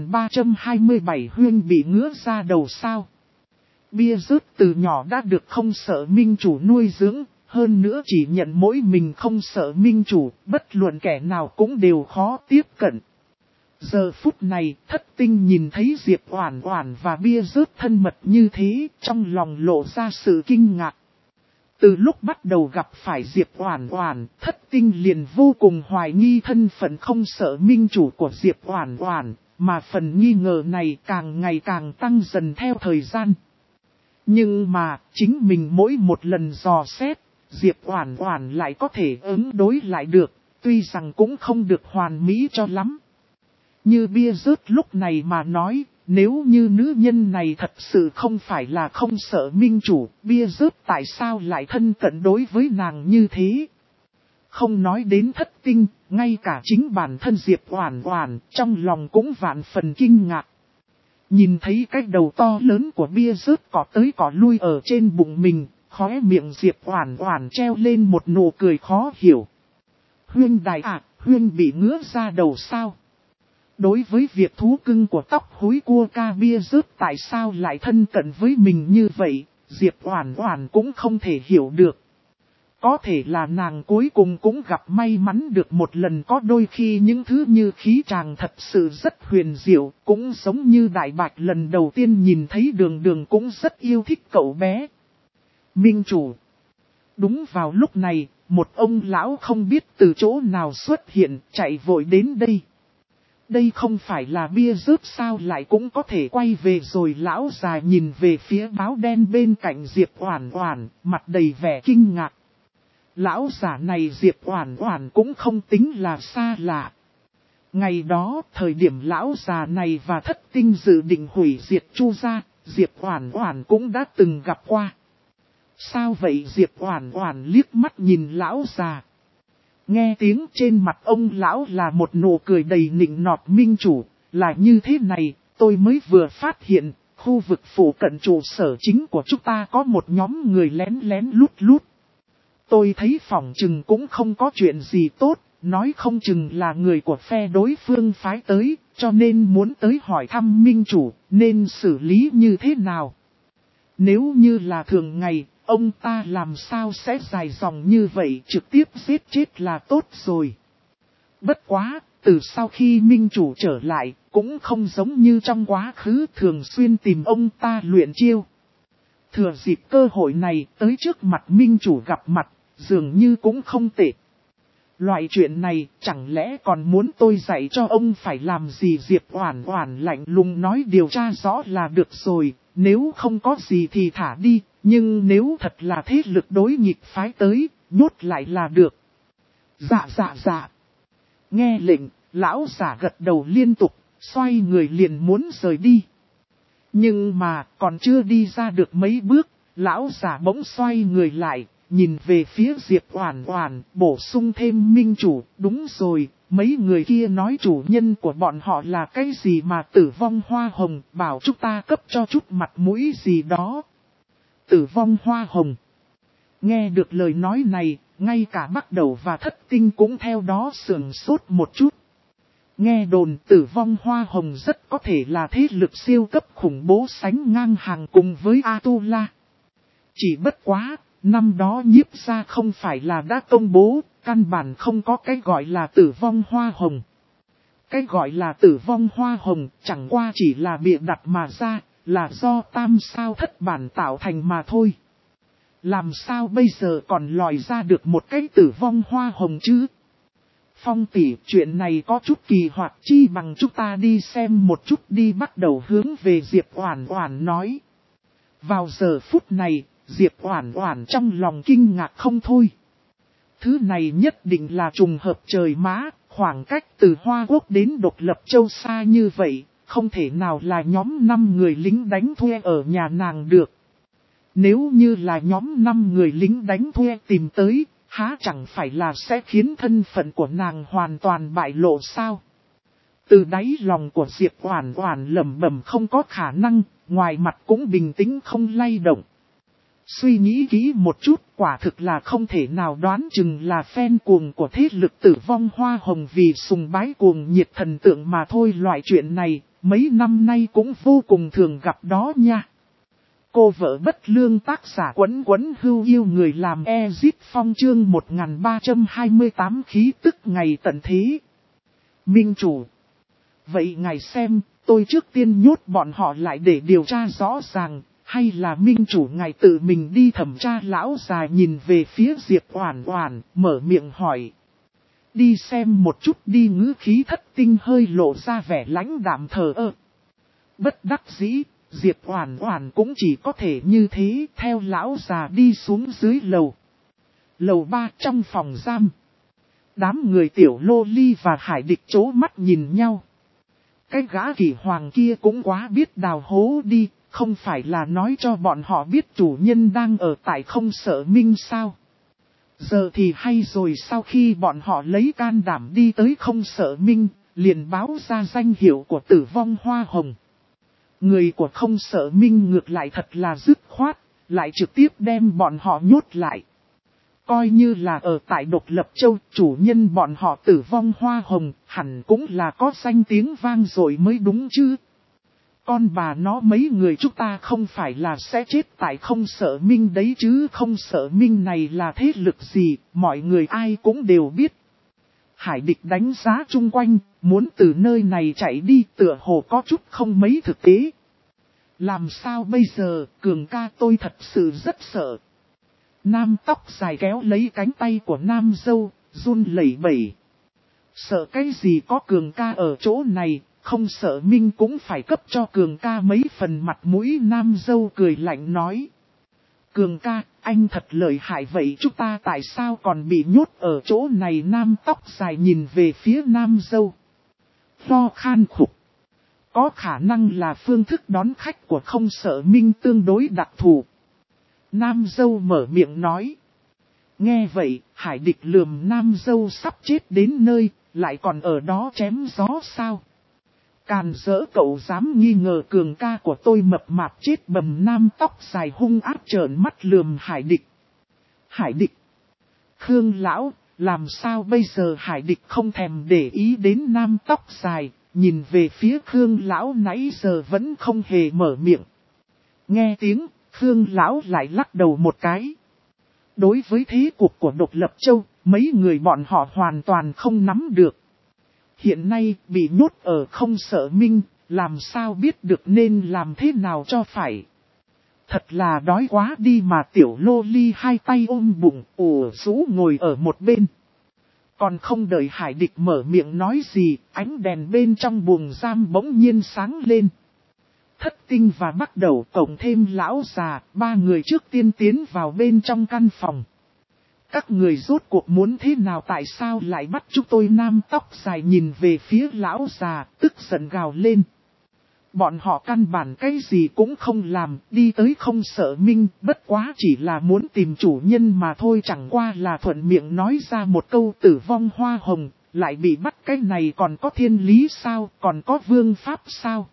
1327 Huyên bị ngứa ra đầu sao. Bia rớt từ nhỏ đã được không sợ minh chủ nuôi dưỡng, hơn nữa chỉ nhận mỗi mình không sợ minh chủ, bất luận kẻ nào cũng đều khó tiếp cận. Giờ phút này, Thất Tinh nhìn thấy Diệp Oản Oản và bia rớt thân mật như thế, trong lòng lộ ra sự kinh ngạc. Từ lúc bắt đầu gặp phải Diệp Oản Oản, Thất Tinh liền vô cùng hoài nghi thân phận không sợ minh chủ của Diệp Oản Oản, mà phần nghi ngờ này càng ngày càng tăng dần theo thời gian. Nhưng mà, chính mình mỗi một lần dò xét, Diệp Oản Oản lại có thể ứng đối lại được, tuy rằng cũng không được hoàn mỹ cho lắm. Như bia rớt lúc này mà nói, nếu như nữ nhân này thật sự không phải là không sợ minh chủ, bia rớt tại sao lại thân cận đối với nàng như thế? Không nói đến Thất Tinh, ngay cả chính bản thân Diệp Oản Oản trong lòng cũng vạn phần kinh ngạc. Nhìn thấy cái đầu to lớn của bia rớt cọ tới cọ lui ở trên bụng mình, khóe miệng Diệp Oản Oản treo lên một nụ cười khó hiểu. Huyên đài à, Huyên bị ngứa ra đầu sao? Đối với việc thú cưng của tóc húi cua ca bia rớt tại sao lại thân cận với mình như vậy, Diệp Oản Oản cũng không thể hiểu được. Có thể là nàng cuối cùng cũng gặp may mắn được một lần, có đôi khi những thứ như khí chàng thật sự rất huyền diệu, cũng giống như Đại Bạch lần đầu tiên nhìn thấy Đường Đường cũng rất yêu thích cậu bé. Minh chủ. Đúng vào lúc này, một ông lão không biết từ chỗ nào xuất hiện, chạy vội đến đây. Đây không phải là bia rớt sao lại cũng có thể quay về rồi? Lão già nhìn về phía báo đen bên cạnh Diệp Oản Oản, mặt đầy vẻ kinh ngạc. Lão già này Diệp Oản Oản cũng không tính là xa lạ. Ngày đó, thời điểm lão già này và Thất Tinh dự định hủy diệt Chu gia, Diệp Oản Oản cũng đã từng gặp qua. Sao vậy? Diệp Oản Oản liếc mắt nhìn lão già. Nghe tiếng trên mặt ông lão là một nụ cười đầy nịnh nọt. Minh chủ, là như thế này, tôi mới vừa phát hiện, khu vực phụ cận trụ sở chính của chúng ta có một nhóm người lén lén lút lút. Tôi thấy phỏng chừng cũng không có chuyện gì tốt, nói không chừng là người của phe đối phương phái tới, cho nên muốn tới hỏi thăm minh chủ, nên xử lý như thế nào. Nếu như là thường ngày, ông ta làm sao sẽ dài dòng như vậy, trực tiếp giết chết là tốt rồi. Bất quá, từ sau khi minh chủ trở lại, cũng không giống như trong quá khứ thường xuyên tìm ông ta luyện chiêu. Thừa dịp cơ hội này tới trước mặt minh chủ gặp mặt, dường như cũng không tệ. Loại chuyện này chẳng lẽ còn muốn tôi dạy cho ông phải làm gì? Diệp Oản Oản lạnh lùng nói, điều tra rõ là được rồi, nếu không có gì thì thả đi, nhưng nếu thật là thế lực đối nghịch phái tới, nhốt lại là được. Dạ dạ dạ. Nghe lệnh, lão giả gật đầu liên tục, xoay người liền muốn rời đi. Nhưng mà còn chưa đi ra được mấy bước, lão giả bỗng xoay người lại. Nhìn về phía Diệp Oản Oản, bổ sung thêm, minh chủ, đúng rồi, mấy người kia nói chủ nhân của bọn họ là cái gì mà Tử Vong Hoa Hồng, bảo chúng ta cấp cho chút mặt mũi gì đó. Tử Vong Hoa Hồng. Nghe được lời nói này, ngay cả Bắt Đầu và Thất Tinh cũng theo đó sườn sốt một chút. Nghe đồn Tử Vong Hoa Hồng rất có thể là thế lực siêu cấp khủng bố sánh ngang hàng cùng với Atula. Chỉ bất quá, năm đó Nhiếp gia không phải là đã công bố, căn bản không có cái gọi là Tử Vong Hoa Hồng. Cái gọi là Tử Vong Hoa Hồng chẳng qua chỉ là bịa đặt mà ra, là do tam sao thất bản tạo thành mà thôi. Làm sao bây giờ còn lòi ra được một cái Tử Vong Hoa Hồng chứ? Phong tỷ, chuyện này có chút kỳ hoặc, chi bằng chúng ta đi xem một chút đi, bắt đầu hướng về Diệp Oản Oản nói. Vào giờ phút này, Diệp Oản Oản trong lòng kinh ngạc không thôi. Thứ này nhất định là trùng hợp trời má, khoảng cách từ Hoa Quốc đến Độc Lập Châu xa như vậy, không thể nào là nhóm 5 người lính đánh thuê ở nhà nàng được. Nếu như là nhóm 5 người lính đánh thuê tìm tới, há chẳng phải là sẽ khiến thân phận của nàng hoàn toàn bại lộ sao? Từ đáy lòng của Diệp Oản Oản lẩm bẩm không có khả năng, ngoài mặt cũng bình tĩnh không lay động. Suy nghĩ kỹ một chút, quả thực là không thể nào đoán chừng là fan cuồng của thế lực Tử Vong Hoa Hồng vì sùng bái cuồng nhiệt thần tượng mà thôi. Loại chuyện này, mấy năm nay cũng vô cùng thường gặp đó nha. Cô vợ bất lương tác giả Quấn Quấn Hưu yêu người làm Ezit Phong chương 1328 khí tức ngày tận thế. Minh chủ. Vậy ngài xem, tôi trước tiên nhốt bọn họ lại để điều tra rõ ràng, hay là minh chủ ngài tự mình đi thẩm tra? Lão già nhìn về phía Diệp Oản Oản, mở miệng hỏi. Đi xem một chút đi, ngữ khí Thất Tinh hơi lộ ra vẻ lãnh đạm thờ ơ. Bất đắc dĩ, Diệp Oản Oản cũng chỉ có thể như thế, theo lão già đi xuống dưới lầu. Lầu 3 trong phòng giam. Đám người Tiểu Lô Ly và Hải Địch chố mắt nhìn nhau. Cái gã Kỷ Hoàng kia cũng quá biết đào hố đi, không phải là nói cho bọn họ biết chủ nhân đang ở tại Không Sợ Minh sao? Giờ thì hay rồi, sau khi bọn họ lấy can đảm đi tới Không Sợ Minh, liền báo ra danh hiệu của Tử Vong Hoa Hồng. Người của Không Sợ Minh ngược lại thật là dứt khoát, lại trực tiếp đem bọn họ nhốt lại. Coi như là ở tại Độc Lập Châu, chủ nhân bọn họ Tử Vong Hoa Hồng, hẳn cũng là có danh tiếng vang rồi mới đúng chứ. Con bà nó, mấy người chúng ta không phải là sẽ chết tại Không Sợ Minh đấy chứ? Không Sợ Minh này là thế lực gì, mọi người ai cũng đều biết. Hải Địch đánh giá chung quanh, muốn từ nơi này chạy đi tựa hồ có chút không mấy thực tế. Làm sao bây giờ, Cường ca, tôi thật sự rất sợ. Nam tóc dài kéo lấy cánh tay của Nam dâu, run lẩy bẩy. Sợ cái gì, có Cường ca ở chỗ này, Không Sợ Minh cũng phải cấp cho Cường ca mấy phần mặt mũi. Nam dâu cười lạnh nói. Cường ca, anh thật lợi hại, vậy chúng ta tại sao còn bị nhốt ở chỗ này? Nam tóc dài nhìn về phía Nam dâu. Lo khan khục. Có khả năng là phương thức đón khách của Không Sợ Minh tương đối đặc thù. Nam dâu mở miệng nói. Nghe vậy, Hải Địch lườm Nam dâu sắp chết đến nơi, lại còn ở đó chém gió sao? Càn dỡ, cậu dám nghi ngờ Cường ca của tôi mập mạp chết bầm? Nam tóc dài hung ác trợn mắt lườm Hải Địch. Hải Địch. Khương lão, làm sao bây giờ? Hải Địch không thèm để ý đến Nam tóc dài, nhìn về phía Khương lão nãy giờ vẫn không hề mở miệng. Nghe tiếng, Khương lão lại lắc đầu một cái. Đối với thế cục của Độc Lập Châu, mấy người bọn họ hoàn toàn không nắm được. Hiện nay bị nhốt ở Không Sợ Minh, làm sao biết được nên làm thế nào cho phải. Thật là đói quá đi mà. Tiểu Lô Ly hai tay ôm bụng, ủ rũ ngồi ở một bên. Còn không đợi Hải Địch mở miệng nói gì, ánh đèn bên trong buồng giam bỗng nhiên sáng lên. Thất Tinh và Bắt Đầu cộng thêm lão già, ba người trước tiên tiến vào bên trong căn phòng. Các người rốt cuộc muốn thế nào, tại sao lại bắt chúng tôi? Nam tóc dài nhìn về phía lão già, tức giận gào lên. Bọn họ căn bản cái gì cũng không làm, đi tới Không Sợ Minh, bất quá chỉ là muốn tìm chủ nhân mà thôi, chẳng qua là thuận miệng nói ra một câu Tử Vong Hoa Hồng, lại bị bắt. Cái này còn có thiên lý sao, còn có vương pháp sao?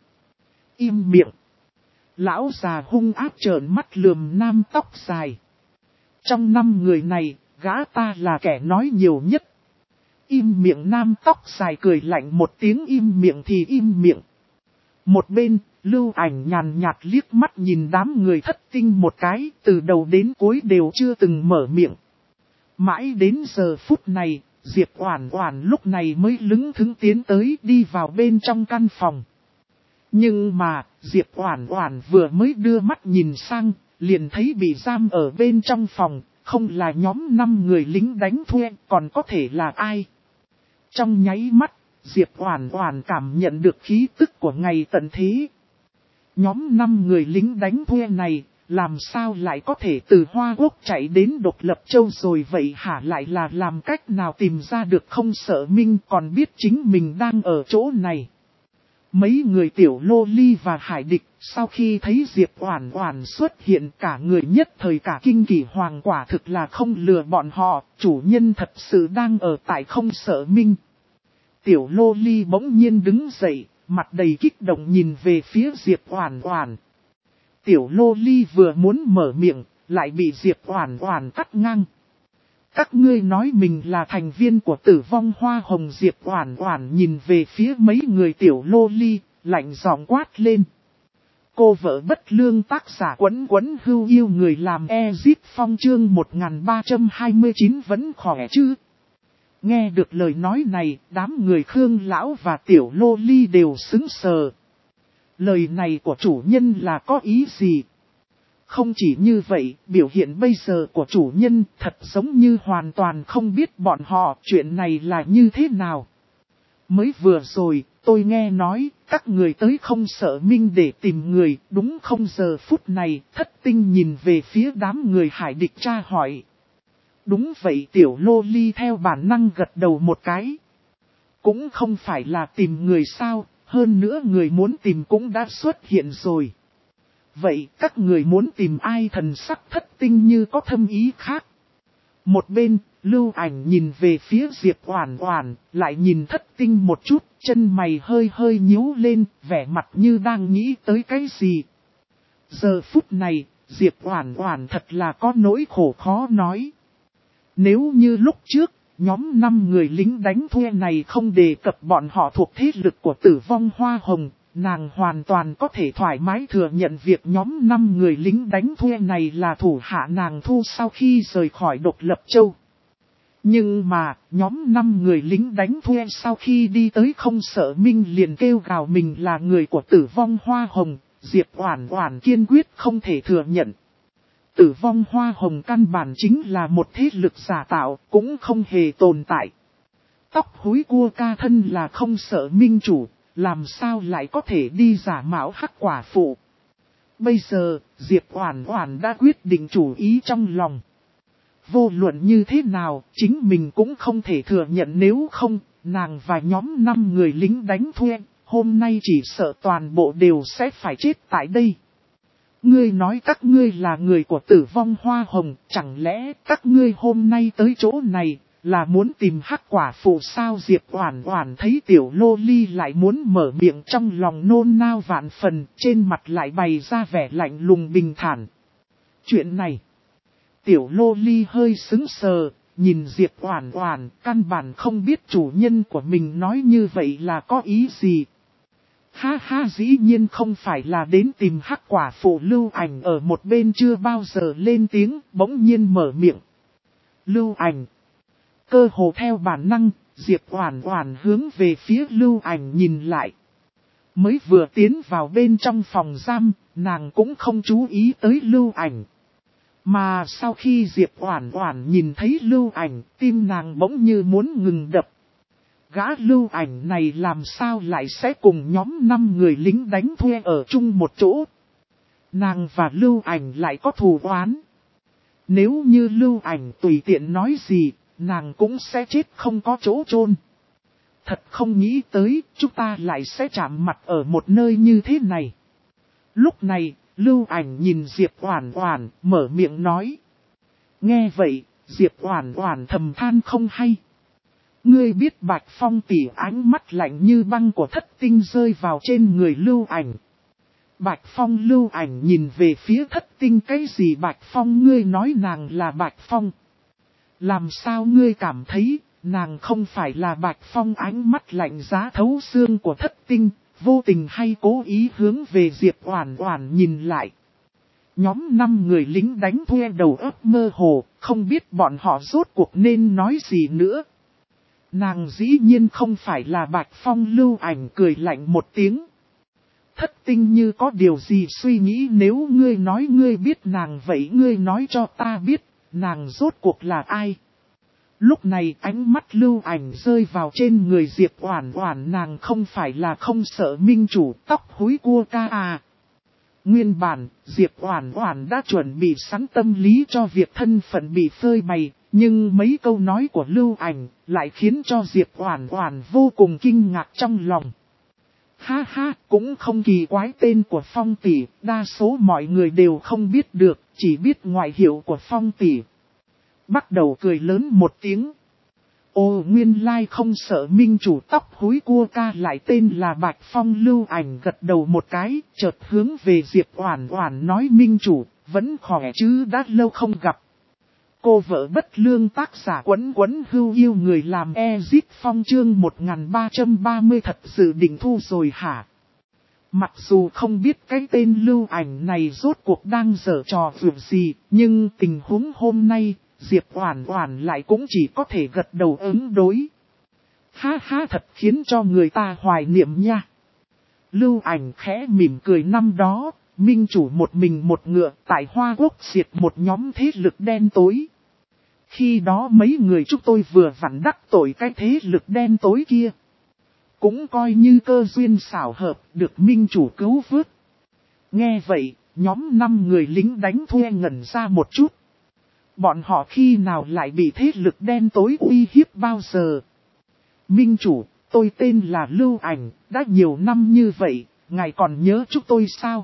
Im miệng. Lão già hung ác trợn mắt lườm Nam tóc dài. Trong 5 người này, gã ta là kẻ nói nhiều nhất. Im miệng nam tóc dài cười lạnh một tiếng, im miệng thì im miệng. Một bên, Lưu Ảnh nhàn nhạt liếc mắt nhìn đám người thất tinh một cái, từ đầu đến cuối đều chưa từng mở miệng. Mãi đến giờ phút này, Diệp Oản Oản lúc này mới lững thững tiến tới đi vào bên trong căn phòng. Nhưng mà, Diệp Oản Oản vừa mới đưa mắt nhìn sang, liền thấy bị giam ở bên trong phòng, không là nhóm 5 người lính đánh thuê, còn có thể là ai? Trong nháy mắt, Diệp Oản Oản cảm nhận được khí tức của ngày tận thế. Nhóm 5 người lính đánh thuê này, làm sao lại có thể từ Hoa Quốc chạy đến Độc Lập Châu rồi vậy hả? Lại là làm cách nào tìm ra được không sợ Minh còn biết chính mình đang ở chỗ này. Mấy người tiểu lô ly và hải địch, sau khi thấy Diệp Oản Oản xuất hiện cả người nhất thời cả kinh kỳ hoàng, quả thực là không lừa bọn họ, chủ nhân thật sự đang ở tại không sợ Minh. Tiểu lô ly bỗng nhiên đứng dậy, mặt đầy kích động nhìn về phía Diệp Oản Oản. Tiểu lô ly vừa muốn mở miệng, lại bị Diệp Oản Oản cắt ngang. Các ngươi nói mình là thành viên của Tử Vong Hoa Hồng. Diệp Oản Oản nhìn về phía mấy người tiểu lô ly, lạnh giọng quát lên. Cô vợ bất lương, tác giả Quấn Quấn Hưu Yêu người làm Ezip Phong, chương 1329 vẫn khỏe chứ? Nghe được lời nói này, đám người Khương lão và tiểu lô ly đều sững sờ. Lời này của chủ nhân là có ý gì? Không chỉ như vậy, biểu hiện bây giờ của chủ nhân thật giống như hoàn toàn không biết bọn họ chuyện này là như thế nào. Mới vừa rồi, tôi nghe nói, các người tới không sợ Minh để tìm người, đúng không? Giờ phút này, thất tinh nhìn về phía đám người hải địch tra hỏi. Đúng vậy, tiểu lô ly theo bản năng gật đầu một cái. Cũng không phải là tìm người sao, hơn nữa người muốn tìm cũng đã xuất hiện rồi. Vậy các người muốn tìm ai? Thần sắc thất tinh như có thâm ý khác. Một bên, Lưu Ảnh nhìn về phía Diệp Oản Oản, lại nhìn thất tinh một chút, chân mày hơi hơi nhíu lên, vẻ mặt như đang nghĩ tới cái gì. Giờ phút này, Diệp Oản Oản thật là có nỗi khổ khó nói. Nếu như lúc trước, nhóm 5 người lính đánh thuê này không đề cập bọn họ thuộc thế lực của Tử Vong Hoa Hồng, nàng hoàn toàn có thể thoải mái thừa nhận việc nhóm 5 người lính đánh thuê này là thủ hạ nàng thu sau khi rời khỏi Độc Lập Châu. Nhưng mà, nhóm 5 người lính đánh thuê sau khi đi tới không sợ Minh liền kêu gào mình là người của Tử Vong Hoa Hồng, Diệp Oản Oản kiên quyết không thể thừa nhận. Tử Vong Hoa Hồng căn bản chính là một thế lực giả tạo, cũng không hề tồn tại. Tóc húi cua ca thân là không sợ Minh chủ, làm sao lại có thể đi giả mạo hắc quả phụ. Bây giờ, Diệp Oản Oản đã quyết định chủ ý trong lòng. Vô luận như thế nào, chính mình cũng không thể thừa nhận, nếu không, nàng và nhóm 5 người lính đánh thuê, hôm nay chỉ sợ toàn bộ đều sẽ phải chết tại đây. Ngươi nói các ngươi là người của Tử Vong Hoa Hồng, chẳng lẽ các ngươi hôm nay tới chỗ này là muốn tìm hắc quả phụ sao? Diệp Oản Oản thấy tiểu lô ly lại muốn mở miệng, trong lòng nôn nao vạn phần, trên mặt lại bày ra vẻ lạnh lùng bình thản. Chuyện này, tiểu lô ly hơi sững sờ, nhìn Diệp Oản Oản, căn bản không biết chủ nhân của mình nói như vậy là có ý gì. Ha ha, dĩ nhiên không phải là đến tìm hắc quả phụ. Lưu Ảnh ở một bên chưa bao giờ lên tiếng, bỗng nhiên mở miệng. Lưu Ảnh. Cơ hồ theo bản năng, Diệp Oản Oản hướng về phía Lưu Ảnh nhìn lại. Mới vừa tiến vào bên trong phòng giam, nàng cũng không chú ý tới Lưu Ảnh. Mà sau khi Diệp Oản Oản nhìn thấy Lưu Ảnh, tim nàng bỗng như muốn ngừng đập. Gã Lưu Ảnh này làm sao lại sẽ cùng nhóm 5 người lính đánh thuê ở chung một chỗ? Nàng và Lưu Ảnh lại có thù oán. Nếu như Lưu Ảnh tùy tiện nói gì, nàng cũng sẽ chết không có chỗ chôn. Thật không nghĩ tới, chúng ta lại sẽ chạm mặt ở một nơi như thế này. Lúc này, Lưu Ảnh nhìn Diệp Oản Oản, mở miệng nói. Nghe vậy, Diệp Oản Oản thầm than không hay. Ngươi biết Bạch Phong tỷ? Ánh mắt lạnh như băng của thất tinh rơi vào trên người Lưu Ảnh. Bạch Phong. Lưu Ảnh nhìn về phía thất tinh. Cái gì Bạch Phong? Ngươi nói nàng là Bạch Phong? Làm sao ngươi cảm thấy nàng không phải là Bạch Phong. Ánh mắt lạnh giá thấu xương của Thất Tinh, vô tình hay cố ý hướng về Diệp Oản Oản nhìn lại. Nhóm 5 người lính đánh thuê đầu óc mơ hồ, không biết bọn họ rốt cuộc nên nói gì nữa. Nàng dĩ nhiên không phải là Bạch Phong. Lưu Ảnh cười lạnh một tiếng. Thất Tinh như có điều gì suy nghĩ, nếu ngươi nói ngươi biết nàng vậy ngươi nói cho ta biết, nàng rốt cuộc là ai? Lúc này ánh mắt Lưu Ảnh rơi vào trên người Diệp Oản Oản, nàng không phải là không sợ minh chủ tóc húi cua ca à. Nguyên bản, Diệp Oản Oản đã chuẩn bị sẵn tâm lý cho việc thân phận bị phơi bày, nhưng mấy câu nói của Lưu Ảnh lại khiến cho Diệp Oản Oản vô cùng kinh ngạc trong lòng. Ha ha, cũng không kỳ quái, tên của Phong tỷ, đa số mọi người đều không biết được, chỉ biết ngoại hiệu của Phong tỷ. Bắt đầu cười lớn một tiếng. Ô, nguyên lai không sợ minh chủ tóc húi cua ca lại tên là Bạch Phong. Lưu Ảnh gật đầu một cái, chợt hướng về Diệp Oản Oản nói, minh chủ, vẫn khỏe chứ, đã lâu không gặp. Cô vợ bất lương, tác giả Quấn Quấn Hưu Yêu người làm Ezit Phong chương 1330 thật sự định thu rồi hả? Mặc dù không biết cái tên Lưu Ảnh này rốt cuộc đang giở trò vượt gì, nhưng tình huống hôm nay, Diệp Oản Oản lại cũng chỉ có thể gật đầu ứng đối. Ha ha, thật khiến cho người ta hoài niệm nha. Lưu Ảnh khẽ mỉm cười, năm đó, minh chủ một mình một ngựa tại Hoa Quốc diệt một nhóm thế lực đen tối. Khi đó mấy người chúng tôi vừa vặn đắc tội cái thế lực đen tối kia. Cũng coi như cơ duyên xảo hợp được minh chủ cứu vớt. Nghe vậy, nhóm 5 người lính đánh thuê ngẩn ra một chút. Bọn họ khi nào lại bị thế lực đen tối uy hiếp bao giờ? Minh chủ, tôi tên là Lưu Ảnh, đã nhiều năm như vậy, ngài còn nhớ chúng tôi sao?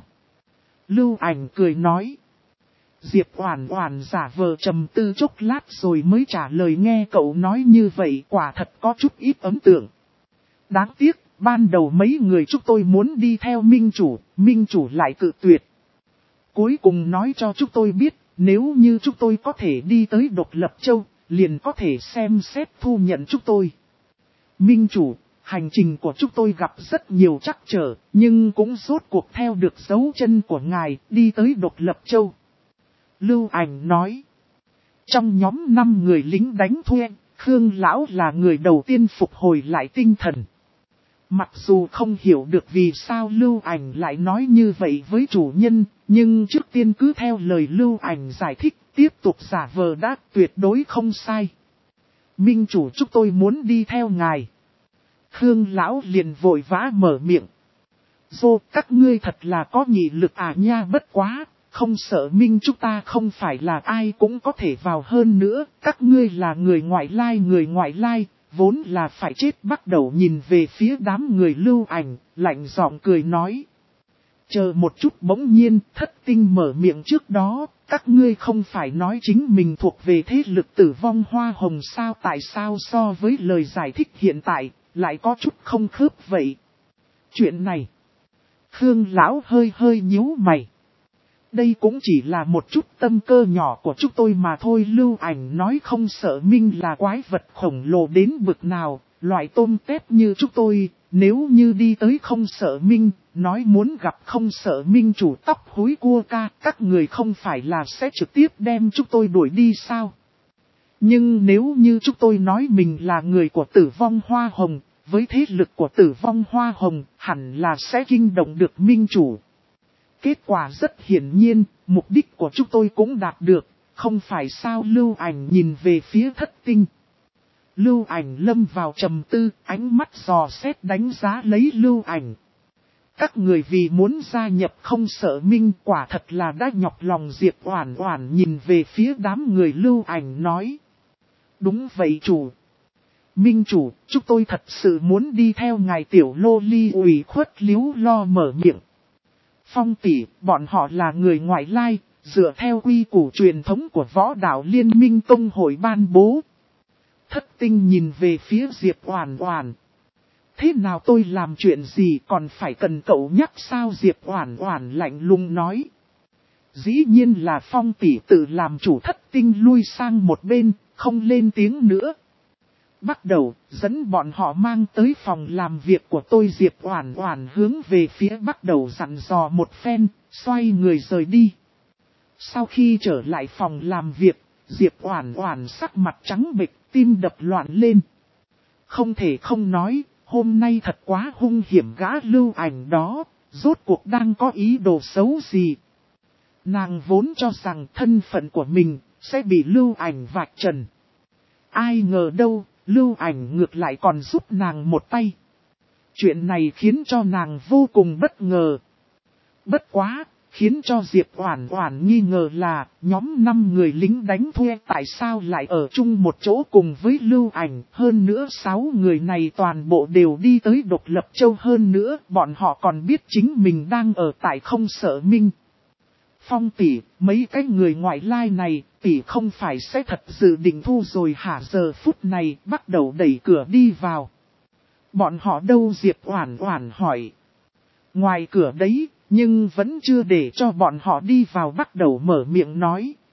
Lưu Ảnh cười nói. Diệp Oản Oản giả vờ trầm tư chốc lát rồi mới trả lời, nghe cậu nói như vậy quả thật có chút ít ấn tượng. Đáng tiếc, ban đầu mấy người chúng tôi muốn đi theo minh chủ lại cự tuyệt. Cuối cùng nói cho chúng tôi biết, nếu như chúng tôi có thể đi tới Độc Lập Châu, liền có thể xem xét thu nhận chúng tôi. Minh chủ, hành trình của chúng tôi gặp rất nhiều trắc trở, nhưng cũng rốt cuộc theo được dấu chân của ngài, đi tới Độc Lập Châu. Lưu Ảnh nói. Trong nhóm 5 người lính đánh thuê, Khương Lão là người đầu tiên phục hồi lại tinh thần. Mặc dù không hiểu được vì sao Lưu Ảnh lại nói như vậy với chủ nhân, nhưng trước tiên cứ theo lời Lưu Ảnh giải thích, tiếp tục giả vờ đã tuyệt đối không sai. Minh chủ chúng tôi muốn đi theo ngài. Khương Lão liền vội vã mở miệng. Dô, các ngươi thật là có nghị lực à nha, bất quá, không sợ minh chúng ta không phải là ai cũng có thể vào, hơn nữa, các ngươi là người ngoại lai, vốn là phải chết. Bắt đầu nhìn về phía đám người Lưu Ảnh, lạnh giọng cười nói. Chờ một chút, bỗng nhiên, Thất Tinh mở miệng trước đó, các ngươi không phải nói chính mình thuộc về thế lực Tử Vong Hoa Hồng sao, tại sao so với lời giải thích hiện tại, lại có chút không khớp vậy? Chuyện này, Khương Lão hơi nhíu mày. Đây cũng chỉ là một chút tâm cơ nhỏ của chúng tôi mà thôi. Lưu Ảnh nói, không sợ minh là quái vật khổng lồ đến bực nào, loại tôm tép như chúng tôi, nếu như đi tới không sợ minh, nói muốn gặp không sợ minh chủ tóc húi cua ca, các người không phải là sẽ trực tiếp đem chúng tôi đuổi đi sao? Nhưng nếu như chúng tôi nói mình là người của Tử Vong Hoa Hồng, với thế lực của Tử Vong Hoa Hồng, hẳn là sẽ kinh động được minh chủ. Kết quả rất hiển nhiên, mục đích của chúng tôi cũng đạt được, không phải sao? Lưu Ảnh nhìn về phía Thất Tinh. Lưu Ảnh lâm vào trầm tư, ánh mắt dò xét đánh giá lấy Lưu Ảnh. Các người vì muốn gia nhập không sợ minh, quả thật là đã nhọc lòng. Diệp Oản Oản nhìn về phía đám người Lưu Ảnh nói. Đúng vậy chủ. Minh chủ, chúng tôi thật sự muốn đi theo ngài. Tiểu lô ly ủy khuất líu lo mở miệng. Phong tỷ, bọn họ là người ngoại lai, dựa theo quy củ truyền thống của Võ Đạo Liên Minh Tông hội ban bố. Thất Tinh nhìn về phía Diệp Oản Oản. Thế nào tôi làm chuyện gì còn phải cần cậu nhắc sao? Diệp Oản Oản lạnh lùng nói. Dĩ nhiên là Phong tỷ tự làm chủ. Thất Tinh lui sang một bên, không lên tiếng nữa. bắt đầu, dẫn bọn họ mang tới phòng làm việc của tôi. Diệp Oản Oản hướng về phía bắt đầu dặn dò một phen, xoay người rời đi. Sau khi trở lại phòng làm việc, Diệp Oản Oản sắc mặt trắng bệch, tim đập loạn lên. Không thể không nói, hôm nay thật quá hung hiểm, gã Lưu Ảnh đó, rốt cuộc đang có ý đồ xấu gì. Nàng vốn cho rằng thân phận của mình sẽ bị Lưu Ảnh vạch trần. Ai ngờ đâu, Lưu Ảnh ngược lại còn giúp nàng một tay. Chuyện này khiến cho nàng vô cùng bất ngờ. Bất quá, khiến cho Diệp Oản Oản nghi ngờ là nhóm 5 người lính đánh thuê tại sao lại ở chung một chỗ cùng với Lưu Ảnh. Hơn nữa 6 người này toàn bộ đều đi tới Độc Lập Châu, hơn nữa bọn họ còn biết chính mình đang ở tại Không Sợ Minh. Phong tỷ, mấy cái người ngoại lai này, tỷ không phải sẽ thật dự định thu rồi hả? Giờ phút này bắt đầu đẩy cửa đi vào. Bọn họ đâu? Diệp Oản Oản hỏi. Ngoài cửa đấy, nhưng vẫn chưa để cho bọn họ đi vào, bắt đầu mở miệng nói.